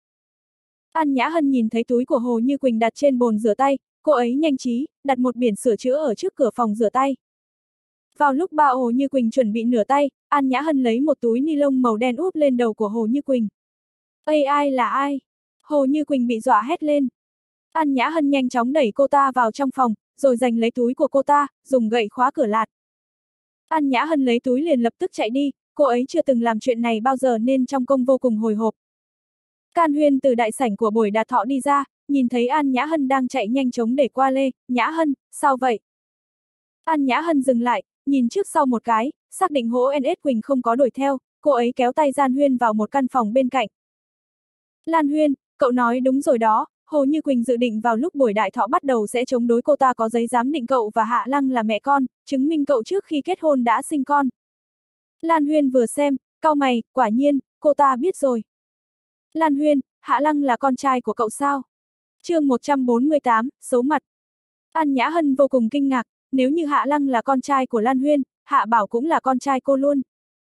An Nhã Hân nhìn thấy túi của Hồ Như Quỳnh đặt trên bồn rửa tay, cô ấy nhanh trí, đặt một biển sửa chữa ở trước cửa phòng rửa tay. Vào lúc ba Hồ Như Quỳnh chuẩn bị nửa tay, An Nhã Hân lấy một túi ni lông màu đen úp lên đầu của Hồ Như Quỳnh. Ây ai là ai? Hồ Như Quỳnh bị dọa hét lên. An Nhã Hân nhanh chóng đẩy cô ta vào trong phòng, rồi giành lấy túi của cô ta, dùng gậy khóa cửa lại. An Nhã Hân lấy túi liền lập tức chạy đi, cô ấy chưa từng làm chuyện này bao giờ nên trong công vô cùng hồi hộp. Can Huyên từ đại sảnh của buổi đạt thọ đi ra, nhìn thấy An Nhã Hân đang chạy nhanh chóng để qua lê, Nhã Hân, sao vậy? An Nhã Hân dừng lại, nhìn trước sau một cái, xác định Hỗ en ét Quỳnh không có đuổi theo, cô ấy kéo tay Gian Huyên vào một căn phòng bên cạnh. Lan Huyên, cậu nói đúng rồi đó, Hồ Như Quỳnh dự định vào lúc buổi đại thọ bắt đầu sẽ chống đối cô ta có giấy giám định cậu và Hạ Lăng là mẹ con, chứng minh cậu trước khi kết hôn đã sinh con. Lan Huyên vừa xem, cau mày, quả nhiên, cô ta biết rồi. Lan Huyên, Hạ Lăng là con trai của cậu sao? Chương một trăm bốn mươi tám, xấu mặt. An Nhã Hân vô cùng kinh ngạc, nếu như Hạ Lăng là con trai của Lan Huyên, Hạ Bảo cũng là con trai cô luôn.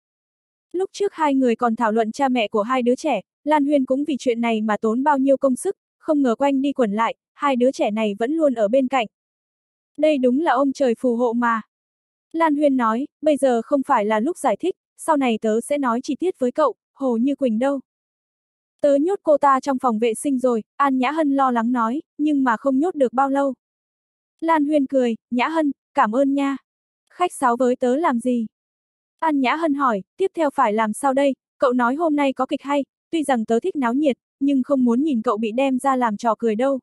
Lúc trước hai người còn thảo luận cha mẹ của hai đứa trẻ, Lan Huyên cũng vì chuyện này mà tốn bao nhiêu công sức, không ngờ quanh đi quẩn lại, hai đứa trẻ này vẫn luôn ở bên cạnh. Đây đúng là ông trời phù hộ mà. Lan Huyên nói, bây giờ không phải là lúc giải thích, sau này tớ sẽ nói chi tiết với cậu, Hồ Như Quỳnh đâu. Tớ nhốt cô ta trong phòng vệ sinh rồi, An Nhã Hân lo lắng nói, nhưng mà không nhốt được bao lâu. Lan Huyên cười, Nhã Hân, cảm ơn nha. Khách sáo với tớ làm gì? An Nhã Hân hỏi, tiếp theo phải làm sao đây, cậu nói hôm nay có kịch hay, tuy rằng tớ thích náo nhiệt, nhưng không muốn nhìn cậu bị đem ra làm trò cười đâu.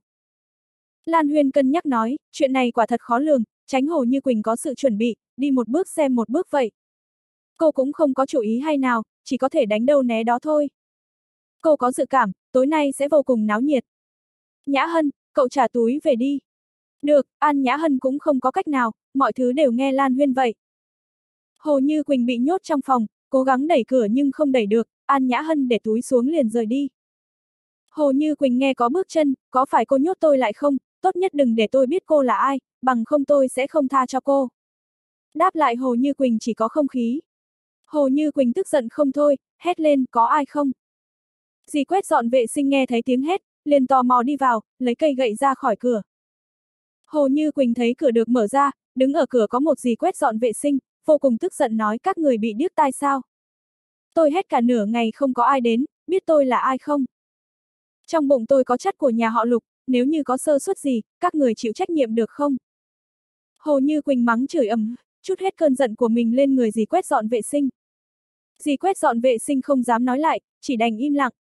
Lan Huyên cân nhắc nói, chuyện này quả thật khó lường, tránh Hồ Như Quỳnh có sự chuẩn bị, đi một bước xem một bước vậy. Cô cũng không có chủ ý hay nào, chỉ có thể đánh đâu né đó thôi. Cô có dự cảm, tối nay sẽ vô cùng náo nhiệt. Nhã Hân, cậu trả túi về đi. Được, An Nhã Hân cũng không có cách nào, mọi thứ đều nghe Lan Huyên vậy. Hồ Như Quỳnh bị nhốt trong phòng, cố gắng đẩy cửa nhưng không đẩy được, An Nhã Hân để túi xuống liền rời đi. Hồ Như Quỳnh nghe có bước chân, có phải cô nhốt tôi lại không, tốt nhất đừng để tôi biết cô là ai, bằng không tôi sẽ không tha cho cô. Đáp lại Hồ Như Quỳnh chỉ có không khí. Hồ Như Quỳnh tức giận không thôi, hét lên, có ai không? Dì quét dọn vệ sinh nghe thấy tiếng hét, liền tò mò đi vào, lấy cây gậy ra khỏi cửa. Hồ Như Quỳnh thấy cửa được mở ra, đứng ở cửa có một dì quét dọn vệ sinh, vô cùng tức giận nói các người bị điếc tai sao? Tôi hét cả nửa ngày không có ai đến, biết tôi là ai không? Trong bụng tôi có chất của nhà họ Lục, nếu như có sơ suất gì, các người chịu trách nhiệm được không? Hồ Như Quỳnh mắng chửi ầm, chút hết cơn giận của mình lên người dì quét dọn vệ sinh. Dì quét dọn vệ sinh không dám nói lại, chỉ đành im lặng.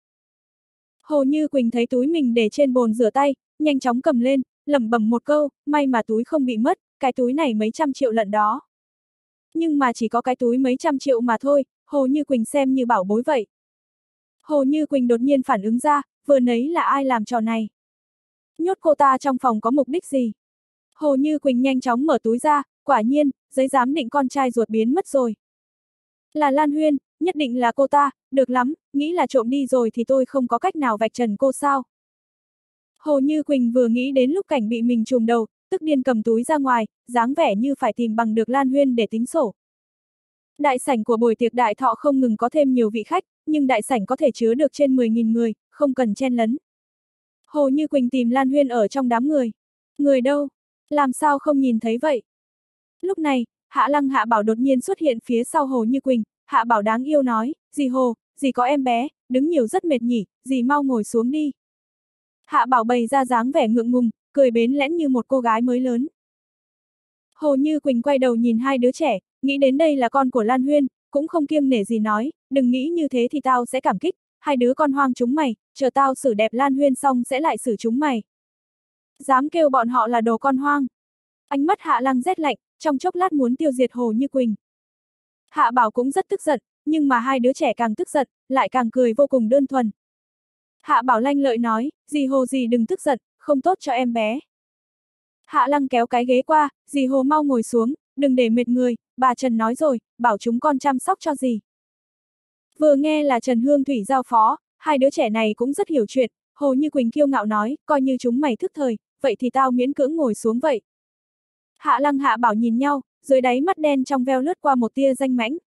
Hồ Như Quỳnh thấy túi mình để trên bồn rửa tay, nhanh chóng cầm lên, lẩm bẩm một câu, may mà túi không bị mất, cái túi này mấy trăm triệu lận đó. Nhưng mà chỉ có cái túi mấy trăm triệu mà thôi, Hồ Như Quỳnh xem như bảo bối vậy. Hồ Như Quỳnh đột nhiên phản ứng ra, vừa nấy là ai làm trò này? Nhốt cô ta trong phòng có mục đích gì? Hồ Như Quỳnh nhanh chóng mở túi ra, quả nhiên, giấy giám định con trai ruột biến mất rồi. Là Lan Huyên, nhất định là cô ta, được lắm, nghĩ là trộm đi rồi thì tôi không có cách nào vạch trần cô sao. Hồ Như Quỳnh vừa nghĩ đến lúc cảnh bị mình trùm đầu, tức điên cầm túi ra ngoài, dáng vẻ như phải tìm bằng được Lan Huyên để tính sổ. Đại sảnh của buổi tiệc đại thọ không ngừng có thêm nhiều vị khách, nhưng đại sảnh có thể chứa được trên mười nghìn người, không cần chen lấn. Hồ Như Quỳnh tìm Lan Huyên ở trong đám người. Người đâu? Làm sao không nhìn thấy vậy? Lúc này, Hạ Lăng Hạ Bảo đột nhiên xuất hiện phía sau Hồ Như Quỳnh, Hạ Bảo đáng yêu nói, dì Hồ, dì có em bé, đứng nhiều rất mệt nhỉ, dì mau ngồi xuống đi. Hạ Bảo bày ra dáng vẻ ngượng ngùng, cười bến lẽn như một cô gái mới lớn. Hồ Như Quỳnh quay đầu nhìn hai đứa trẻ, nghĩ đến đây là con của Lan Huyên, cũng không kiêng nể gì nói, đừng nghĩ như thế thì tao sẽ cảm kích, hai đứa con hoang chúng mày, chờ tao xử đẹp Lan Huyên xong sẽ lại xử chúng mày. Dám kêu bọn họ là đồ con hoang. Ánh mắt Hạ Lăng rét lạnh, trong chốc lát muốn tiêu diệt Hồ Như Quỳnh. Hạ Bảo cũng rất tức giận, nhưng mà hai đứa trẻ càng tức giận, lại càng cười vô cùng đơn thuần. Hạ Bảo lanh lợi nói, dì Hồ dì đừng tức giận, không tốt cho em bé. Hạ Lăng kéo cái ghế qua, dì Hồ mau ngồi xuống, đừng để mệt người, bà Trần nói rồi, bảo chúng con chăm sóc cho dì. Vừa nghe là Trần Hương Thủy giao phó, hai đứa trẻ này cũng rất hiểu chuyện, Hồ Như Quỳnh kiêu ngạo nói, coi như chúng mày thức thời, vậy thì tao miễn cưỡng ngồi xuống vậy. Hạ Lăng Hạ Bảo nhìn nhau, dưới đáy mắt đen trong veo lướt qua một tia danh mãnh.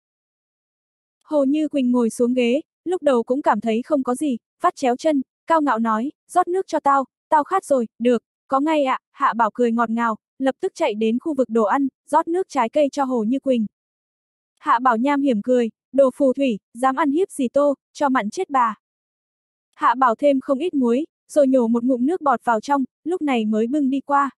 Hồ Như Quỳnh ngồi xuống ghế, lúc đầu cũng cảm thấy không có gì, vắt chéo chân, cao ngạo nói, rót nước cho tao, tao khát rồi, được, có ngay ạ, à. Hạ Bảo cười ngọt ngào, lập tức chạy đến khu vực đồ ăn, rót nước trái cây cho Hồ Như Quỳnh. Hạ Bảo nham hiểm cười, đồ phù thủy, dám ăn hiếp dì Tô, cho mặn chết bà. Hạ Bảo thêm không ít muối, rồi nhổ một ngụm nước bọt vào trong, lúc này mới bưng đi qua.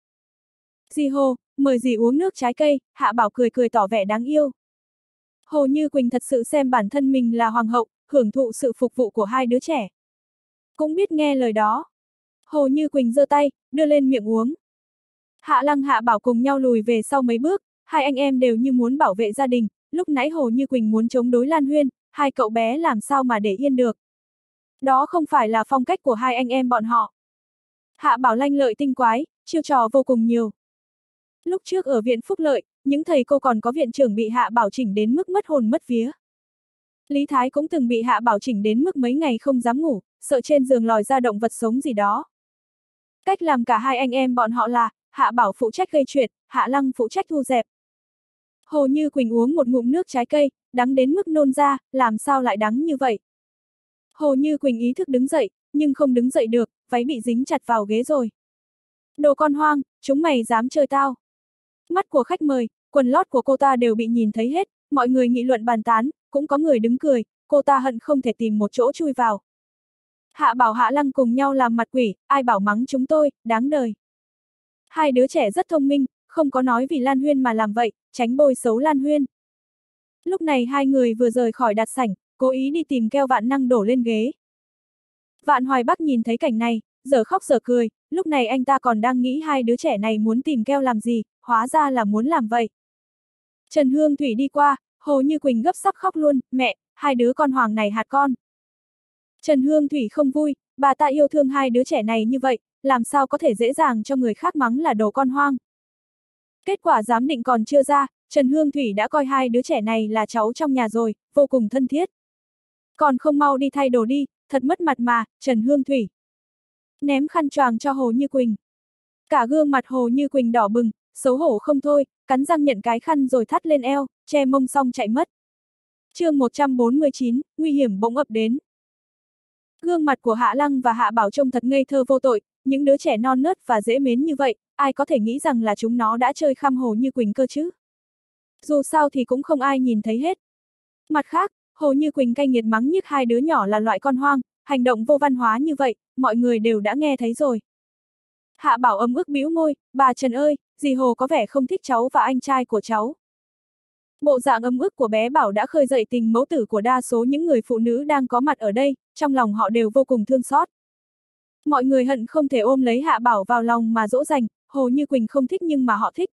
Dì Hồ, mời dì uống nước trái cây, Hạ Bảo cười cười tỏ vẻ đáng yêu. Hồ Như Quỳnh thật sự xem bản thân mình là hoàng hậu, hưởng thụ sự phục vụ của hai đứa trẻ. Cũng biết nghe lời đó. Hồ Như Quỳnh giơ tay, đưa lên miệng uống. Hạ Lăng Hạ Bảo cùng nhau lùi về sau mấy bước, hai anh em đều như muốn bảo vệ gia đình, lúc nãy Hồ Như Quỳnh muốn chống đối Lan Huyên, hai cậu bé làm sao mà để yên được. Đó không phải là phong cách của hai anh em bọn họ. Hạ Bảo lanh lợi tinh quái, chiêu trò vô cùng nhiều. Lúc trước ở viện Phúc Lợi, những thầy cô còn có viện trưởng bị Hạ Bảo chỉnh đến mức mất hồn mất vía. Lý Thái cũng từng bị Hạ Bảo chỉnh đến mức mấy ngày không dám ngủ, sợ trên giường lòi ra động vật sống gì đó. Cách làm cả hai anh em bọn họ là, Hạ Bảo phụ trách gây chuyện, Hạ Lăng phụ trách thu dẹp. Hồ Như Quỳnh uống một ngụm nước trái cây, đắng đến mức nôn ra, làm sao lại đắng như vậy. Hồ Như Quỳnh ý thức đứng dậy, nhưng không đứng dậy được, váy bị dính chặt vào ghế rồi. Đồ con hoang, chúng mày dám chơi tao. Mắt của khách mời, quần lót của cô ta đều bị nhìn thấy hết, mọi người nghị luận bàn tán, cũng có người đứng cười, cô ta hận không thể tìm một chỗ chui vào. Hạ Bảo Hạ Lăng cùng nhau làm mặt quỷ, ai bảo mắng chúng tôi, đáng đời. Hai đứa trẻ rất thông minh, không có nói vì Lan Huyên mà làm vậy, tránh bôi xấu Lan Huyên. Lúc này hai người vừa rời khỏi đặt sảnh, cố ý đi tìm keo Vạn Năng đổ lên ghế. Vạn Hoài Bắc nhìn thấy cảnh này, dở khóc dở cười, lúc này anh ta còn đang nghĩ hai đứa trẻ này muốn tìm keo làm gì, hóa ra là muốn làm vậy. Trần Hương Thủy đi qua, Hồ Như Quỳnh gấp sắc khóc luôn, mẹ, hai đứa con hoàng này hạt con. Trần Hương Thủy không vui, bà ta yêu thương hai đứa trẻ này như vậy, làm sao có thể dễ dàng cho người khác mắng là đồ con hoang. Kết quả giám định còn chưa ra, Trần Hương Thủy đã coi hai đứa trẻ này là cháu trong nhà rồi, vô cùng thân thiết. Còn không mau đi thay đồ đi, thật mất mặt mà, Trần Hương Thủy. Ném khăn choàng cho Hồ Như Quỳnh. Cả gương mặt Hồ Như Quỳnh đỏ bừng, xấu hổ không thôi, cắn răng nhận cái khăn rồi thắt lên eo, che mông xong chạy mất. Chương một trăm bốn mươi chín, nguy hiểm bỗng ập đến. Gương mặt của Hạ Lăng và Hạ Bảo trông thật ngây thơ vô tội, những đứa trẻ non nớt và dễ mến như vậy, ai có thể nghĩ rằng là chúng nó đã chơi khăm Hồ Như Quỳnh cơ chứ? Dù sao thì cũng không ai nhìn thấy hết. Mặt khác, Hồ Như Quỳnh cay nghiệt mắng nhức hai đứa nhỏ là loại con hoang, hành động vô văn hóa như vậy, mọi người đều đã nghe thấy rồi. Hạ Bảo ấm ức bĩu môi, bà Trần ơi, dì Hồ có vẻ không thích cháu và anh trai của cháu. Bộ dạng ấm ức của bé Bảo đã khơi dậy tình mẫu tử của đa số những người phụ nữ đang có mặt ở đây, trong lòng họ đều vô cùng thương xót. Mọi người hận không thể ôm lấy Hạ Bảo vào lòng mà dỗ dành, Hồ Như Quỳnh không thích nhưng mà họ thích.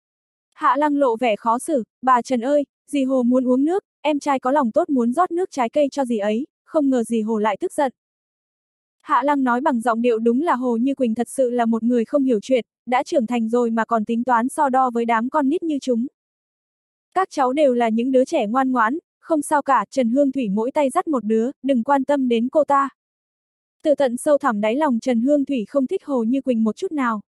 Hạ Lăng lộ vẻ khó xử, bà Trần ơi, dì Hồ muốn uống nước, em trai có lòng tốt muốn rót nước trái cây cho dì ấy, không ngờ dì Hồ lại tức giận. Hạ Lăng nói bằng giọng điệu đúng là Hồ Như Quỳnh thật sự là một người không hiểu chuyện, đã trưởng thành rồi mà còn tính toán so đo với đám con nít như chúng. Các cháu đều là những đứa trẻ ngoan ngoãn, không sao cả, Trần Hương Thủy mỗi tay dắt một đứa, đừng quan tâm đến cô ta. Từ tận sâu thẳm đáy lòng Trần Hương Thủy không thích Hồ Như Quỳnh một chút nào.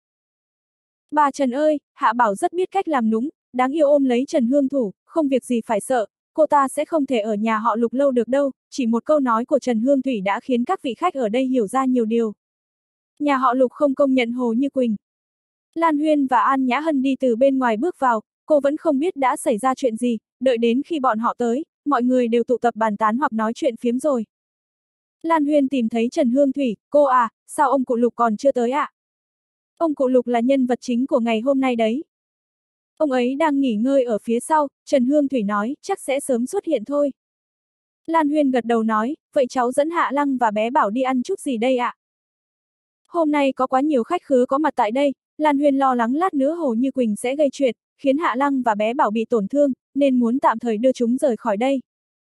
Bà Trần ơi, Hạ Bảo rất biết cách làm nũng, đáng yêu ôm lấy Trần Hương Thủ, không việc gì phải sợ, cô ta sẽ không thể ở nhà họ Lục lâu được đâu, chỉ một câu nói của Trần Hương Thủy đã khiến các vị khách ở đây hiểu ra nhiều điều. Nhà họ Lục không công nhận Hồ Như Quỳnh. Lan Huyên và An Nhã Hân đi từ bên ngoài bước vào, cô vẫn không biết đã xảy ra chuyện gì, đợi đến khi bọn họ tới, mọi người đều tụ tập bàn tán hoặc nói chuyện phiếm rồi. Lan Huyên tìm thấy Trần Hương Thủy, cô à, sao ông cụ Lục còn chưa tới ạ? À? Ông cụ Lục là nhân vật chính của ngày hôm nay đấy. Ông ấy đang nghỉ ngơi ở phía sau, Trần Hương Thủy nói, chắc sẽ sớm xuất hiện thôi. Lan Huyên gật đầu nói, vậy cháu dẫn Hạ Lăng và bé Bảo đi ăn chút gì đây ạ? À? Hôm nay có quá nhiều khách khứa có mặt tại đây, Lan Huyên lo lắng lát nữa Hồ Như Quỳnh sẽ gây chuyện, khiến Hạ Lăng và bé Bảo bị tổn thương, nên muốn tạm thời đưa chúng rời khỏi đây.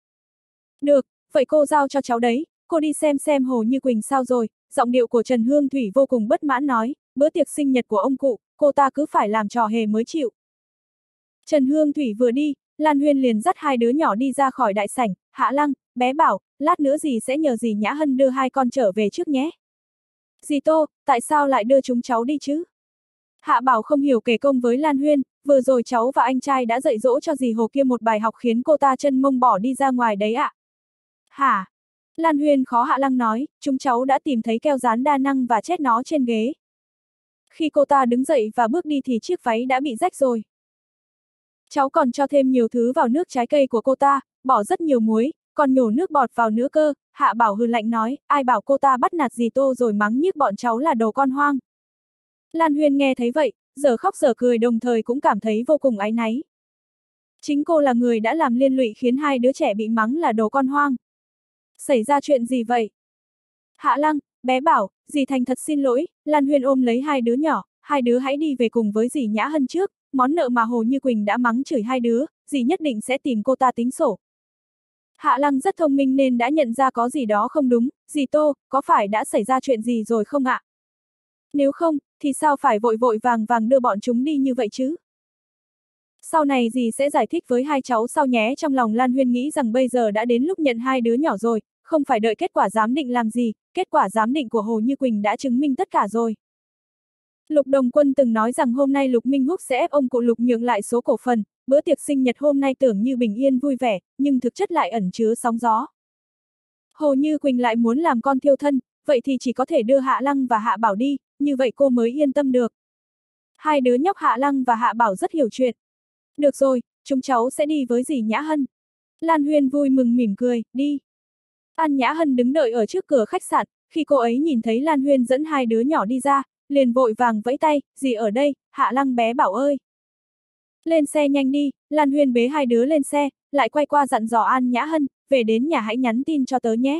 Được, vậy cô giao cho cháu đấy, cô đi xem xem Hồ Như Quỳnh sao rồi, giọng điệu của Trần Hương Thủy vô cùng bất mãn nói, bữa tiệc sinh nhật của ông cụ, cô ta cứ phải làm trò hề mới chịu. Trần Hương Thủy vừa đi, Lan Huyên liền dắt hai đứa nhỏ đi ra khỏi đại sảnh, Hạ Lăng, bé Bảo, lát nữa dì sẽ nhờ dì Nhã Hân đưa hai con trở về trước nhé. Dì Tô, tại sao lại đưa chúng cháu đi chứ? Hạ Bảo không hiểu kể công với Lan Huyên, vừa rồi cháu và anh trai đã dạy dỗ cho dì Hồ kia một bài học khiến cô ta chân mông bỏ đi ra ngoài đấy ạ. À? Hả? Lan Huyên khó Hạ Lăng nói, chúng cháu đã tìm thấy keo dán đa năng và chét nó trên ghế. Khi cô ta đứng dậy và bước đi thì chiếc váy đã bị rách rồi. Cháu còn cho thêm nhiều thứ vào nước trái cây của cô ta, bỏ rất nhiều muối, còn nhổ nước bọt vào nữa cơ, Hạ Bảo hừ lạnh nói, ai bảo cô ta bắt nạt dì Tô rồi mắng nhiếc bọn cháu là đồ con hoang. Lan Huyên nghe thấy vậy, giờ khóc giờ cười đồng thời cũng cảm thấy vô cùng áy náy. Chính cô là người đã làm liên lụy khiến hai đứa trẻ bị mắng là đồ con hoang. Xảy ra chuyện gì vậy? Hạ Lăng, bé Bảo, dì thành thật xin lỗi, Lan Huyên ôm lấy hai đứa nhỏ, hai đứa hãy đi về cùng với dì Nhã Hân trước, món nợ mà Hồ Như Quỳnh đã mắng chửi hai đứa, dì nhất định sẽ tìm cô ta tính sổ. Hạ Lăng rất thông minh nên đã nhận ra có gì đó không đúng, dì Tô, có phải đã xảy ra chuyện gì rồi không ạ? Nếu không, thì sao phải vội vội vàng vàng đưa bọn chúng đi như vậy chứ? Sau này dì sẽ giải thích với hai cháu sau nhé. Trong lòng Lan Huyên nghĩ rằng bây giờ đã đến lúc nhận hai đứa nhỏ rồi, không phải đợi kết quả giám định làm gì, kết quả giám định của Hồ Như Quỳnh đã chứng minh tất cả rồi. Lục Đồng Quân từng nói rằng hôm nay Lục Minh Húc sẽ ép ông cụ Lục nhượng lại số cổ phần, bữa tiệc sinh nhật hôm nay tưởng như bình yên vui vẻ, nhưng thực chất lại ẩn chứa sóng gió. Hồ Như Quỳnh lại muốn làm con thiêu thân, vậy thì chỉ có thể đưa Hạ Lăng và Hạ Bảo đi, như vậy cô mới yên tâm được. Hai đứa nhóc Hạ Lăng và Hạ Bảo rất hiểu chuyện. Được rồi, chúng cháu sẽ đi với dì Nhã Hân. Lan Huyên vui mừng mỉm cười, đi. An Nhã Hân đứng đợi ở trước cửa khách sạn, khi cô ấy nhìn thấy Lan Huyên dẫn hai đứa nhỏ đi ra, liền vội vàng vẫy tay, dì ở đây, Hạ Lăng bé Bảo ơi. Lên xe nhanh đi, Lan Huyên bế hai đứa lên xe, lại quay qua dặn dò An Nhã Hân, về đến nhà hãy nhắn tin cho tớ nhé.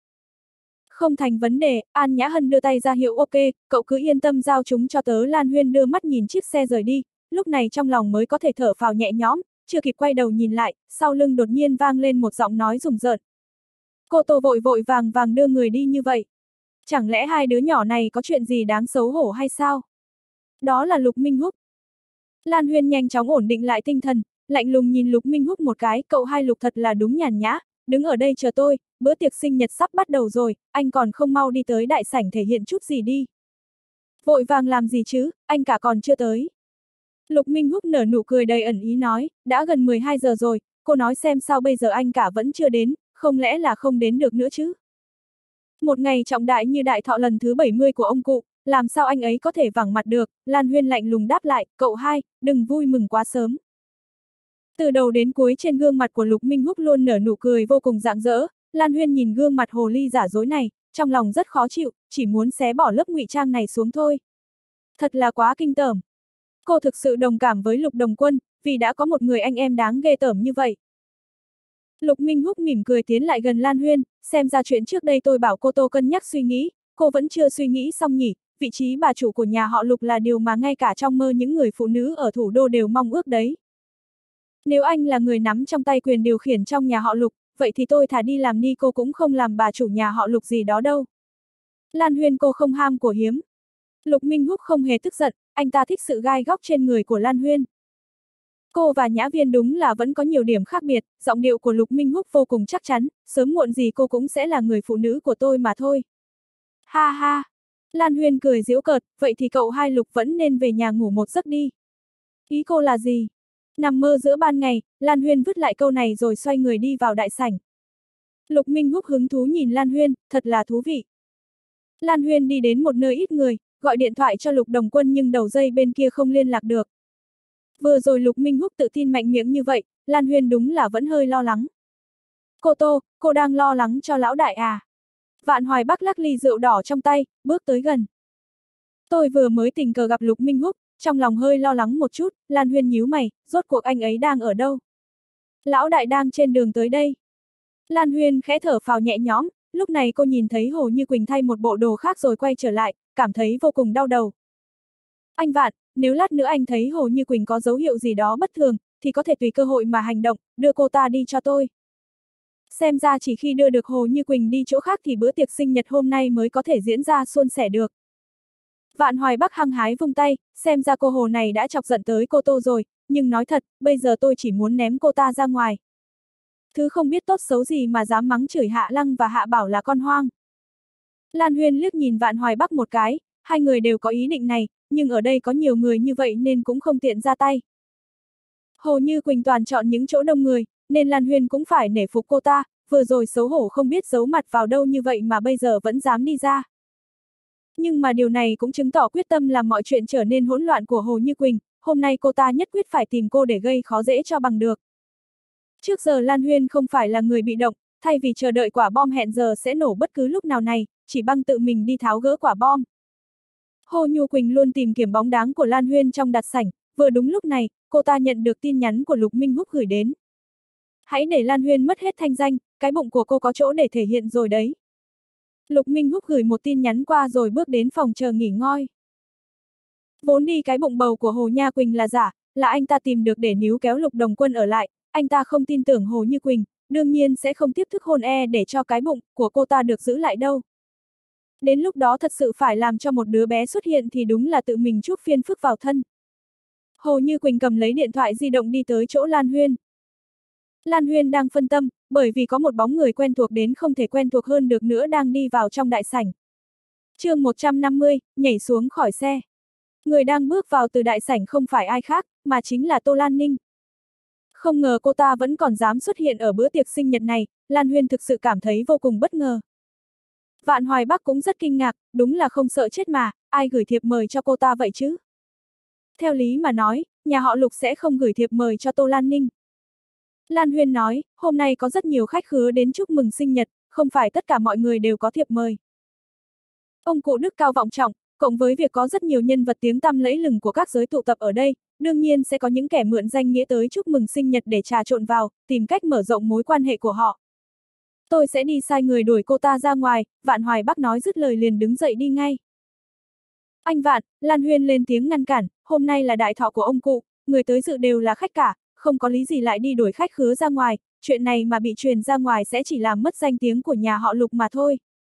Không thành vấn đề, An Nhã Hân đưa tay ra hiệu ok, cậu cứ yên tâm giao chúng cho tớ. Lan Huyên đưa mắt nhìn chiếc xe rời đi, lúc này trong lòng mới có thể thở phào nhẹ nhõm, chưa kịp quay đầu nhìn lại, sau lưng đột nhiên vang lên một giọng nói rùng rợn. Cô Tô vội vội vàng vàng đưa người đi như vậy. Chẳng lẽ hai đứa nhỏ này có chuyện gì đáng xấu hổ hay sao? Đó là Lục Minh Húc. Lan Huyên nhanh chóng ổn định lại tinh thần, lạnh lùng nhìn Lục Minh Húc một cái, cậu hai Lục thật là đúng nhàn nhã, đứng ở đây chờ tôi, bữa tiệc sinh nhật sắp bắt đầu rồi, anh còn không mau đi tới đại sảnh thể hiện chút gì đi. Vội vàng làm gì chứ, anh cả còn chưa tới. Lục Minh Húc nở nụ cười đầy ẩn ý nói, đã gần mười hai giờ rồi, cô nói xem sao bây giờ anh cả vẫn chưa đến, không lẽ là không đến được nữa chứ? Một ngày trọng đại như đại thọ lần thứ bảy mươi của ông cụ, làm sao anh ấy có thể vắng mặt được? Lan Huyên lạnh lùng đáp lại, cậu hai, đừng vui mừng quá sớm. Từ đầu đến cuối trên gương mặt của Lục Minh Húc luôn nở nụ cười vô cùng rạng rỡ, Lan Huyên nhìn gương mặt hồ ly giả dối này, trong lòng rất khó chịu, chỉ muốn xé bỏ lớp ngụy trang này xuống thôi. Thật là quá kinh tởm. Cô thực sự đồng cảm với Lục Đồng Quân, vì đã có một người anh em đáng ghê tởm như vậy. Lục Minh Húc mỉm cười tiến lại gần Lan Huyên, xem ra chuyện trước đây tôi bảo cô Tô cân nhắc suy nghĩ, cô vẫn chưa suy nghĩ xong nhỉ, vị trí bà chủ của nhà họ Lục là điều mà ngay cả trong mơ những người phụ nữ ở thủ đô đều mong ước đấy. Nếu anh là người nắm trong tay quyền điều khiển trong nhà họ Lục, vậy thì tôi thà đi làm ni cô cũng không làm bà chủ nhà họ Lục gì đó đâu. Lan Huyên cô không ham của hiếm. Lục Minh Húc không hề tức giận, anh ta thích sự gai góc trên người của Lan Huyên. Cô và Nhã Viên đúng là vẫn có nhiều điểm khác biệt, giọng điệu của Lục Minh Húc vô cùng chắc chắn, sớm muộn gì cô cũng sẽ là người phụ nữ của tôi mà thôi. Ha ha! Lan Huyên cười giễu cợt, vậy thì cậu hai Lục vẫn nên về nhà ngủ một giấc đi. Ý cô là gì? Nằm mơ giữa ban ngày, Lan Huyên vứt lại câu này rồi xoay người đi vào đại sảnh. Lục Minh Húc hứng thú nhìn Lan Huyên, thật là thú vị. Lan Huyên đi đến một nơi ít người, gọi điện thoại cho Lục Đồng Quân nhưng đầu dây bên kia không liên lạc được. Vừa rồi Lục Minh Húc tự tin mạnh miệng như vậy, Lan Huyên đúng là vẫn hơi lo lắng. Cô Tô, cô đang lo lắng cho lão đại à? Vạn Hoài Bắc lắc ly rượu đỏ trong tay, bước tới gần. Tôi vừa mới tình cờ gặp Lục Minh Húc, trong lòng hơi lo lắng một chút, Lan Huyên nhíu mày, rốt cuộc anh ấy đang ở đâu? Lão đại đang trên đường tới đây. Lan Huyên khẽ thở phào nhẹ nhõm, lúc này cô nhìn thấy Hồ Như Quỳnh thay một bộ đồ khác rồi quay trở lại, cảm thấy vô cùng đau đầu. Anh Vạn, nếu lát nữa anh thấy Hồ Như Quỳnh có dấu hiệu gì đó bất thường, thì có thể tùy cơ hội mà hành động, đưa cô ta đi cho tôi. Xem ra chỉ khi đưa được Hồ Như Quỳnh đi chỗ khác thì bữa tiệc sinh nhật hôm nay mới có thể diễn ra suôn sẻ được. Vạn Hoài Bắc hăng hái vung tay, xem ra cô Hồ này đã chọc giận tới cô Tô rồi, nhưng nói thật, bây giờ tôi chỉ muốn ném cô ta ra ngoài. Thứ không biết tốt xấu gì mà dám mắng chửi Hạ Lăng và Hạ Bảo là con hoang. Lan Huyên liếc nhìn Vạn Hoài Bắc một cái, hai người đều có ý định này, nhưng ở đây có nhiều người như vậy nên cũng không tiện ra tay. Hồ Như Quỳnh toàn chọn những chỗ đông người, nên Lan Huyên cũng phải nể phục cô ta, vừa rồi xấu hổ không biết giấu mặt vào đâu như vậy mà bây giờ vẫn dám đi ra. Nhưng mà điều này cũng chứng tỏ quyết tâm làm mọi chuyện trở nên hỗn loạn của Hồ Như Quỳnh, hôm nay cô ta nhất quyết phải tìm cô để gây khó dễ cho bằng được. Trước giờ Lan Huyên không phải là người bị động, thay vì chờ đợi quả bom hẹn giờ sẽ nổ bất cứ lúc nào này, chỉ băng tự mình đi tháo gỡ quả bom. Hồ Như Quỳnh luôn tìm kiếm bóng dáng của Lan Huyên trong đặt sảnh, vừa đúng lúc này, cô ta nhận được tin nhắn của Lục Minh Húc gửi đến. Hãy để Lan Huyên mất hết thanh danh, cái bụng của cô có chỗ để thể hiện rồi đấy. Lục Minh Húc gửi một tin nhắn qua rồi bước đến phòng chờ nghỉ ngơi. Vốn đi cái bụng bầu của Hồ Nha Quỳnh là giả, là anh ta tìm được để níu kéo Lục Đồng Quân ở lại, anh ta không tin tưởng Hồ Như Quỳnh, đương nhiên sẽ không tiếp thức hôn e để cho cái bụng của cô ta được giữ lại đâu. Đến lúc đó thật sự phải làm cho một đứa bé xuất hiện thì đúng là tự mình chuốc phiền phức vào thân. Hồ Như Quỳnh cầm lấy điện thoại di động đi tới chỗ Lan Huyên. Lan Huyên đang phân tâm, bởi vì có một bóng người quen thuộc đến không thể quen thuộc hơn được nữa đang đi vào trong đại sảnh. Chương một trăm năm mươi, nhảy xuống khỏi xe. Người đang bước vào từ đại sảnh không phải ai khác, mà chính là Tô Lan Ninh. Không ngờ cô ta vẫn còn dám xuất hiện ở bữa tiệc sinh nhật này, Lan Huyên thực sự cảm thấy vô cùng bất ngờ. Vạn Hoài Bắc cũng rất kinh ngạc, đúng là không sợ chết mà, ai gửi thiệp mời cho cô ta vậy chứ? Theo lý mà nói, nhà họ Lục sẽ không gửi thiệp mời cho Tô Lan Ninh. Lan Huyên nói, hôm nay có rất nhiều khách khứa đến chúc mừng sinh nhật, không phải tất cả mọi người đều có thiệp mời. Ông cụ đức cao vọng trọng, cộng với việc có rất nhiều nhân vật tiếng tăm lẫy lừng của các giới tụ tập ở đây, đương nhiên sẽ có những kẻ mượn danh nghĩa tới chúc mừng sinh nhật để trà trộn vào, tìm cách mở rộng mối quan hệ của họ. Tôi sẽ đi sai người đuổi cô ta ra ngoài, Vạn Hoài Bắc nói dứt lời liền đứng dậy đi ngay. Anh Vạn, Lan Huyên lên tiếng ngăn cản, hôm nay là đại thọ của ông cụ, người tới dự đều là khách cả, không có lý gì lại đi đuổi khách khứa ra ngoài, chuyện này mà bị truyền ra ngoài sẽ chỉ làm mất danh tiếng của nhà họ Lục mà thôi.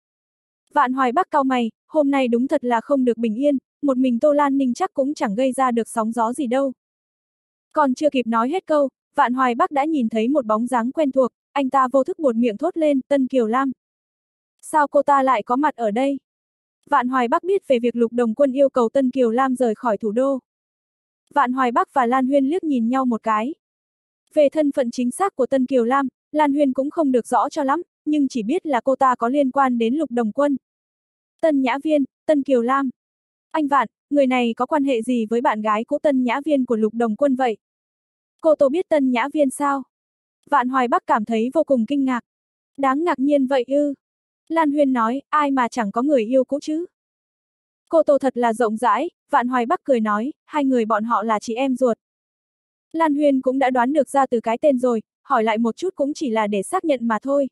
Vạn Hoài Bắc cau mày, hôm nay đúng thật là không được bình yên, một mình Tô Lan Ninh chắc cũng chẳng gây ra được sóng gió gì đâu. Còn chưa kịp nói hết câu, Vạn Hoài Bắc đã nhìn thấy một bóng dáng quen thuộc, anh ta vô thức buột miệng thốt lên, Tân Kiều Lam. Sao cô ta lại có mặt ở đây? Vạn Hoài Bắc biết về việc Lục Đồng Quân yêu cầu Tân Kiều Lam rời khỏi thủ đô. Vạn Hoài Bắc và Lan Huyên liếc nhìn nhau một cái. Về thân phận chính xác của Tân Kiều Lam, Lan Huyên cũng không được rõ cho lắm, nhưng chỉ biết là cô ta có liên quan đến Lục Đồng Quân. Tân Nhã Viên, Tân Kiều Lam. Anh Vạn, người này có quan hệ gì với bạn gái cũ Tân Nhã Viên của Lục Đồng Quân vậy? Cô Tô biết Tân Nhã Viên sao? Vạn Hoài Bắc cảm thấy vô cùng kinh ngạc. Đáng ngạc nhiên vậy ư? Lan Huyên nói, ai mà chẳng có người yêu cũ chứ? Cô Tô thật là rộng rãi, Vạn Hoài Bắc cười nói, hai người bọn họ là chị em ruột. Lan Huyên cũng đã đoán được ra từ cái tên rồi, hỏi lại một chút cũng chỉ là để xác nhận mà thôi.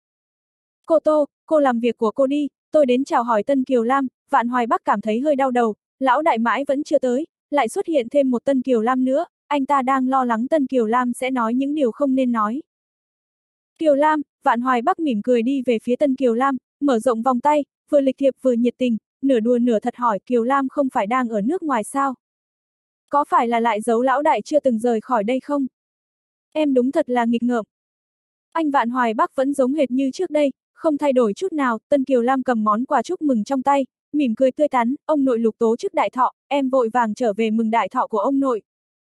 Cô Tô, cô làm việc của cô đi, tôi đến chào hỏi Tân Kiều Lam, Vạn Hoài Bắc cảm thấy hơi đau đầu, lão đại mãi vẫn chưa tới, lại xuất hiện thêm một Tân Kiều Lam nữa, anh ta đang lo lắng Tân Kiều Lam sẽ nói những điều không nên nói. Kiều Lam, Vạn Hoài Bắc mỉm cười đi về phía Tân Kiều Lam, mở rộng vòng tay, vừa lịch thiệp vừa nhiệt tình, nửa đùa nửa thật hỏi Kiều Lam không phải đang ở nước ngoài sao? Có phải là lại giấu lão đại chưa từng rời khỏi đây không? Em đúng thật là nghịch ngợm. Anh Vạn Hoài Bắc vẫn giống hệt như trước đây, không thay đổi chút nào. Tân Kiều Lam cầm món quà chúc mừng trong tay, mỉm cười tươi tắn, ông nội Lục tố chức đại thọ, em vội vàng trở về mừng đại thọ của ông nội.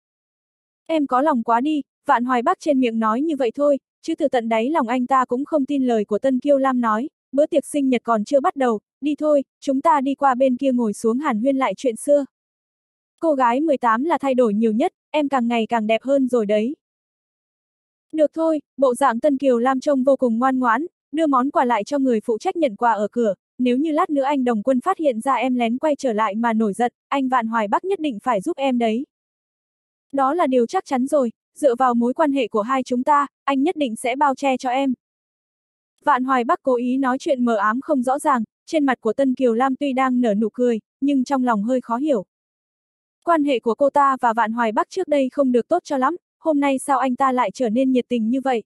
Em có lòng quá đi, Vạn Hoài Bắc trên miệng nói như vậy thôi, chứ từ tận đáy lòng anh ta cũng không tin lời của Tân Kiều Lam nói, bữa tiệc sinh nhật còn chưa bắt đầu, đi thôi, chúng ta đi qua bên kia ngồi xuống hàn huyên lại chuyện xưa. Cô gái mười tám là thay đổi nhiều nhất, em càng ngày càng đẹp hơn rồi đấy. Được thôi, bộ dạng Tân Kiều Lam trông vô cùng ngoan ngoãn, đưa món quà lại cho người phụ trách nhận quà ở cửa, nếu như lát nữa anh Đồng Quân phát hiện ra em lén quay trở lại mà nổi giận, anh Vạn Hoài Bắc nhất định phải giúp em đấy. Đó là điều chắc chắn rồi, dựa vào mối quan hệ của hai chúng ta, anh nhất định sẽ bao che cho em. Vạn Hoài Bắc cố ý nói chuyện mờ ám không rõ ràng, trên mặt của Tân Kiều Lam tuy đang nở nụ cười, nhưng trong lòng hơi khó hiểu. Quan hệ của cô ta và Vạn Hoài Bắc trước đây không được tốt cho lắm, hôm nay sao anh ta lại trở nên nhiệt tình như vậy?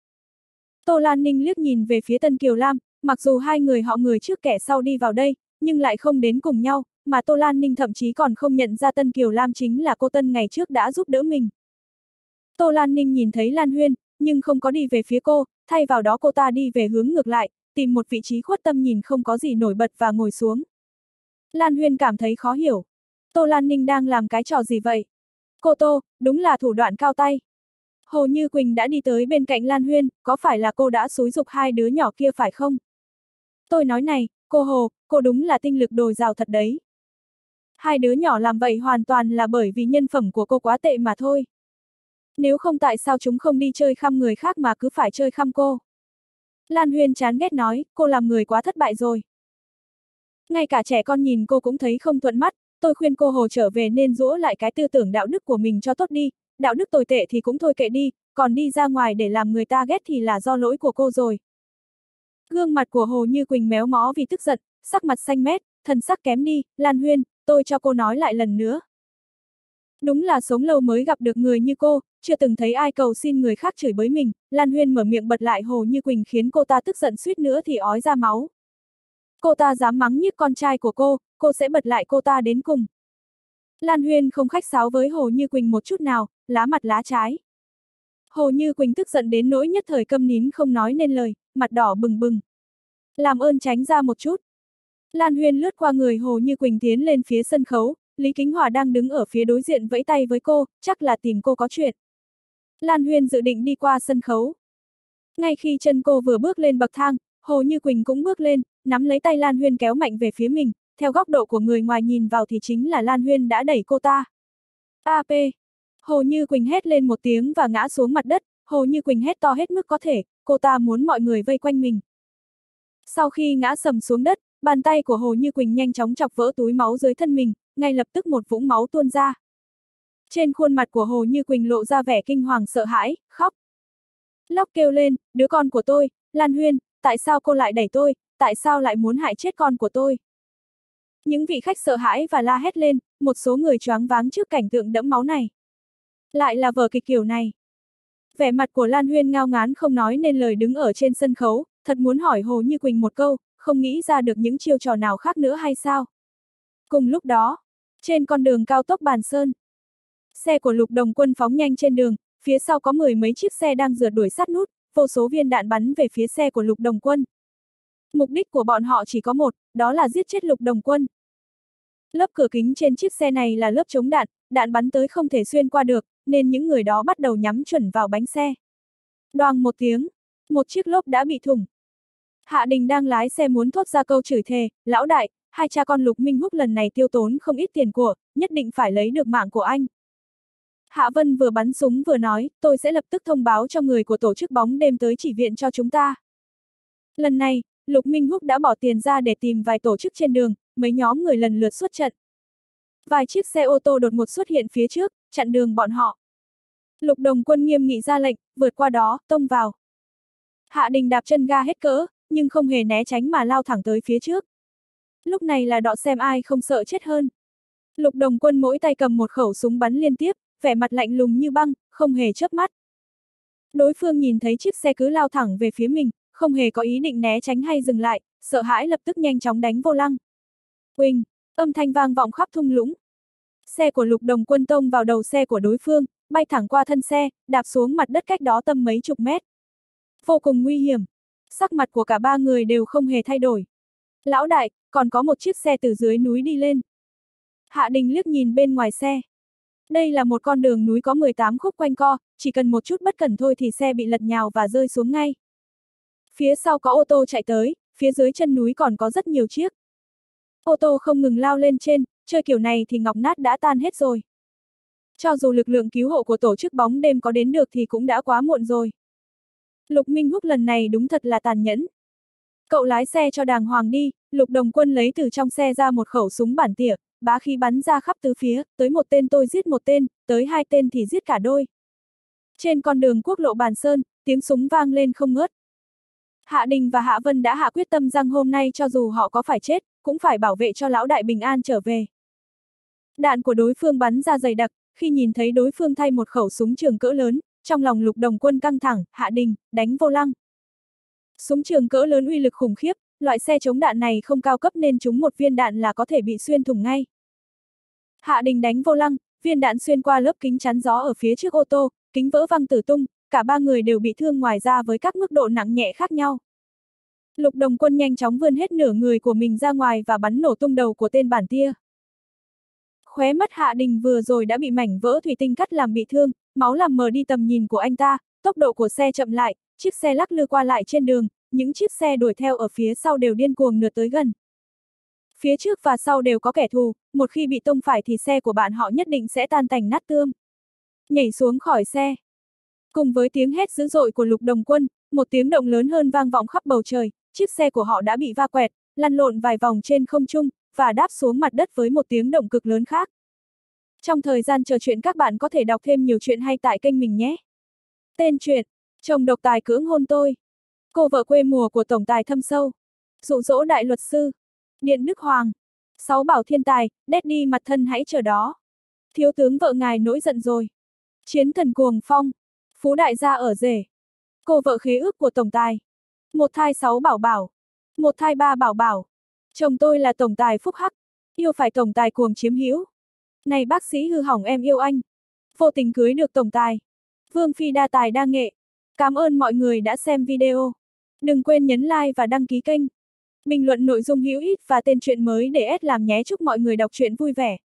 Tô Lan Ninh liếc nhìn về phía Tân Kiều Lam, mặc dù hai người họ người trước kẻ sau đi vào đây, nhưng lại không đến cùng nhau, mà Tô Lan Ninh thậm chí còn không nhận ra Tân Kiều Lam chính là cô Tân ngày trước đã giúp đỡ mình. Tô Lan Ninh nhìn thấy Lan Huyên, nhưng không có đi về phía cô, thay vào đó cô ta đi về hướng ngược lại, tìm một vị trí khuất tâm nhìn không có gì nổi bật và ngồi xuống. Lan Huyên cảm thấy khó hiểu. Tô Lan Ninh đang làm cái trò gì vậy? Cô Tô, đúng là thủ đoạn cao tay. Hồ Như Quỳnh đã đi tới bên cạnh Lan Huyên, có phải là cô đã xúi giục hai đứa nhỏ kia phải không? Tôi nói này, cô Hồ, cô đúng là tinh lực dồi dào thật đấy. Hai đứa nhỏ làm vậy hoàn toàn là bởi vì nhân phẩm của cô quá tệ mà thôi. Nếu không tại sao chúng không đi chơi khăm người khác mà cứ phải chơi khăm cô? Lan Huyên chán ghét nói, cô làm người quá thất bại rồi. Ngay cả trẻ con nhìn cô cũng thấy không thuận mắt, tôi khuyên cô Hồ trở về nên giũa lại cái tư tưởng đạo đức của mình cho tốt đi, đạo đức tồi tệ thì cũng thôi kệ đi, còn đi ra ngoài để làm người ta ghét thì là do lỗi của cô rồi. Gương mặt của Hồ Như Quỳnh méo mó vì tức giận, sắc mặt xanh mét, thần sắc kém đi, Lan Huyên, tôi cho cô nói lại lần nữa. Đúng là sống lâu mới gặp được người như cô, chưa từng thấy ai cầu xin người khác chửi bới mình, Lan Huyên mở miệng bật lại Hồ Như Quỳnh khiến cô ta tức giận suýt nữa thì ói ra máu. Cô ta dám mắng nhiếc con trai của cô, cô sẽ bật lại cô ta đến cùng. Lan Huyên không khách sáo với Hồ Như Quỳnh một chút nào, lá mặt lá trái. Hồ Như Quỳnh tức giận đến nỗi nhất thời câm nín không nói nên lời, mặt đỏ bừng bừng. Làm ơn tránh ra một chút. Lan Huyên lướt qua người Hồ Như Quỳnh tiến lên phía sân khấu, Lý Kính Hòa đang đứng ở phía đối diện vẫy tay với cô, chắc là tìm cô có chuyện. Lan Huyên dự định đi qua sân khấu. Ngay khi chân cô vừa bước lên bậc thang, Hồ Như Quỳnh cũng bước lên, nắm lấy tay Lan Huyên kéo mạnh về phía mình, theo góc độ của người ngoài nhìn vào thì chính là Lan Huyên đã đẩy cô ta. a pê. Hồ Như Quỳnh hét lên một tiếng và ngã xuống mặt đất, Hồ Như Quỳnh hét to hết mức có thể, cô ta muốn mọi người vây quanh mình. Sau khi ngã sầm xuống đất, bàn tay của Hồ Như Quỳnh nhanh chóng chọc vỡ túi máu dưới thân mình, ngay lập tức một vũng máu tuôn ra. Trên khuôn mặt của Hồ Như Quỳnh lộ ra vẻ kinh hoàng sợ hãi, khóc. Lóc kêu lên, đứa con của tôi, Lan Huyên, tại sao cô lại đẩy tôi, tại sao lại muốn hại chết con của tôi? Những vị khách sợ hãi và la hét lên, một số người choáng váng trước cảnh tượng đẫm máu này. Lại là vở kịch kiểu này. Vẻ mặt của Lan Huyên ngao ngán không nói nên lời đứng ở trên sân khấu, thật muốn hỏi Hồ Như Quỳnh một câu, không nghĩ ra được những chiêu trò nào khác nữa hay sao? Cùng lúc đó, trên con đường cao tốc Bàn Sơn, xe của Lục Đồng Quân phóng nhanh trên đường, phía sau có mười mấy chiếc xe đang rượt đuổi sát nút, vô số viên đạn bắn về phía xe của Lục Đồng Quân. Mục đích của bọn họ chỉ có một, đó là giết chết Lục Đồng Quân. Lớp cửa kính trên chiếc xe này là lớp chống đạn, đạn bắn tới không thể xuyên qua được, nên những người đó bắt đầu nhắm chuẩn vào bánh xe. Đoàng một tiếng, một chiếc lốp đã bị thủng. Hạ Đình đang lái xe muốn thốt ra câu chửi thề, lão đại, hai cha con Lục Minh Húc lần này tiêu tốn không ít tiền của, nhất định phải lấy được mạng của anh. Hạ Vân vừa bắn súng vừa nói, tôi sẽ lập tức thông báo cho người của tổ chức bóng đêm tới chỉ viện cho chúng ta. Lần này, Lục Minh Húc đã bỏ tiền ra để tìm vài tổ chức trên đường, mấy nhóm người lần lượt xuất trận. Vài chiếc xe ô tô đột ngột xuất hiện phía trước, chặn đường bọn họ. Lục Đồng Quân nghiêm nghị ra lệnh, vượt qua đó, tông vào. Hạ Đình đạp chân ga hết cỡ, nhưng không hề né tránh mà lao thẳng tới phía trước. Lúc này là đọ xem ai không sợ chết hơn. Lục Đồng Quân mỗi tay cầm một khẩu súng bắn liên tiếp, vẻ mặt lạnh lùng như băng, không hề chớp mắt. Đối phương nhìn thấy chiếc xe cứ lao thẳng về phía mình, không hề có ý định né tránh hay dừng lại, sợ hãi lập tức nhanh chóng đánh vô lăng. Uỳnh, âm thanh vang vọng khắp thung lũng. Xe của Lục Đồng Quân tông vào đầu xe của đối phương, bay thẳng qua thân xe, đạp xuống mặt đất cách đó tầm mấy chục mét. Vô cùng nguy hiểm. Sắc mặt của cả ba người đều không hề thay đổi. Lão đại, còn có một chiếc xe từ dưới núi đi lên. Hạ Đình liếc nhìn bên ngoài xe. Đây là một con đường núi có mười tám khúc quanh co, chỉ cần một chút bất cẩn thôi thì xe bị lật nhào và rơi xuống ngay. Phía sau có ô tô chạy tới, phía dưới chân núi còn có rất nhiều chiếc. Ô tô không ngừng lao lên trên, chơi kiểu này thì ngọc nát đã tan hết rồi. Cho dù lực lượng cứu hộ của tổ chức bóng đêm có đến được thì cũng đã quá muộn rồi. Lục Minh Húc lần này đúng thật là tàn nhẫn. Cậu lái xe cho đàng hoàng đi, Lục Đồng Quân lấy từ trong xe ra một khẩu súng bản tỉa, bá khí bắn ra khắp tứ phía, tới một tên tôi giết một tên, tới hai tên thì giết cả đôi. Trên con đường quốc lộ Bàn Sơn, tiếng súng vang lên không ngớt. Hạ Đình và Hạ Vân đã hạ quyết tâm rằng hôm nay cho dù họ có phải chết, cũng phải bảo vệ cho lão đại bình an trở về. Đạn của đối phương bắn ra dày đặc, khi nhìn thấy đối phương thay một khẩu súng trường cỡ lớn, trong lòng Lục Đồng Quân căng thẳng, Hạ Đình, đánh vô lăng. Súng trường cỡ lớn uy lực khủng khiếp, loại xe chống đạn này không cao cấp nên trúng một viên đạn là có thể bị xuyên thủng ngay. Hạ Đình đánh vô lăng, viên đạn xuyên qua lớp kính chắn gió ở phía trước ô tô, kính vỡ văng tứ tung, cả ba người đều bị thương ngoài ra với các mức độ nặng nhẹ khác nhau. Lục Đồng Quân nhanh chóng vươn hết nửa người của mình ra ngoài và bắn nổ tung đầu của tên bản tia. Khóe mắt Hạ Đình vừa rồi đã bị mảnh vỡ thủy tinh cắt làm bị thương, máu làm mờ đi tầm nhìn của anh ta, tốc độ của xe chậm lại, chiếc xe lắc lư qua lại trên đường, những chiếc xe đuổi theo ở phía sau đều điên cuồng nượt tới gần. Phía trước và sau đều có kẻ thù, một khi bị tông phải thì xe của bạn họ nhất định sẽ tan tành nát tương. Nhảy xuống khỏi xe. Cùng với tiếng hét dữ dội của Lục Đồng Quân, một tiếng động lớn hơn vang vọng khắp bầu trời, chiếc xe của họ đã bị va quẹt, lăn lộn vài vòng trên không trung, và đáp xuống mặt đất với một tiếng động cực lớn khác. Trong thời gian chờ chuyện các bạn có thể đọc thêm nhiều chuyện hay tại kênh mình nhé. Tên truyện, chồng độc tài cưỡng hôn tôi. Cô vợ quê mùa của tổng tài thâm sâu. Dụ dỗ đại luật sư. Điện Đức Hoàng. Sáu bảo thiên tài, Daddy mặt thân hãy chờ đó. Thiếu tướng vợ ngài nổi giận rồi. Chiến thần cuồng phong. Phú đại gia ở rể. Cô vợ khế ước của tổng tài. Một thai sáu bảo bảo. Một thai ba bảo bảo. Chồng tôi là tổng tài phúc hắc. Yêu phải tổng tài cuồng chiếm hữu. Này bác sĩ hư hỏng em yêu anh. Vô tình cưới được tổng tài. Vương phi đa tài đa nghệ. Cảm ơn mọi người đã xem video. Đừng quên nhấn like và đăng ký kênh. Bình luận nội dung hữu ích và tên truyện mới để ép làm nhé. Chúc mọi người đọc truyện vui vẻ.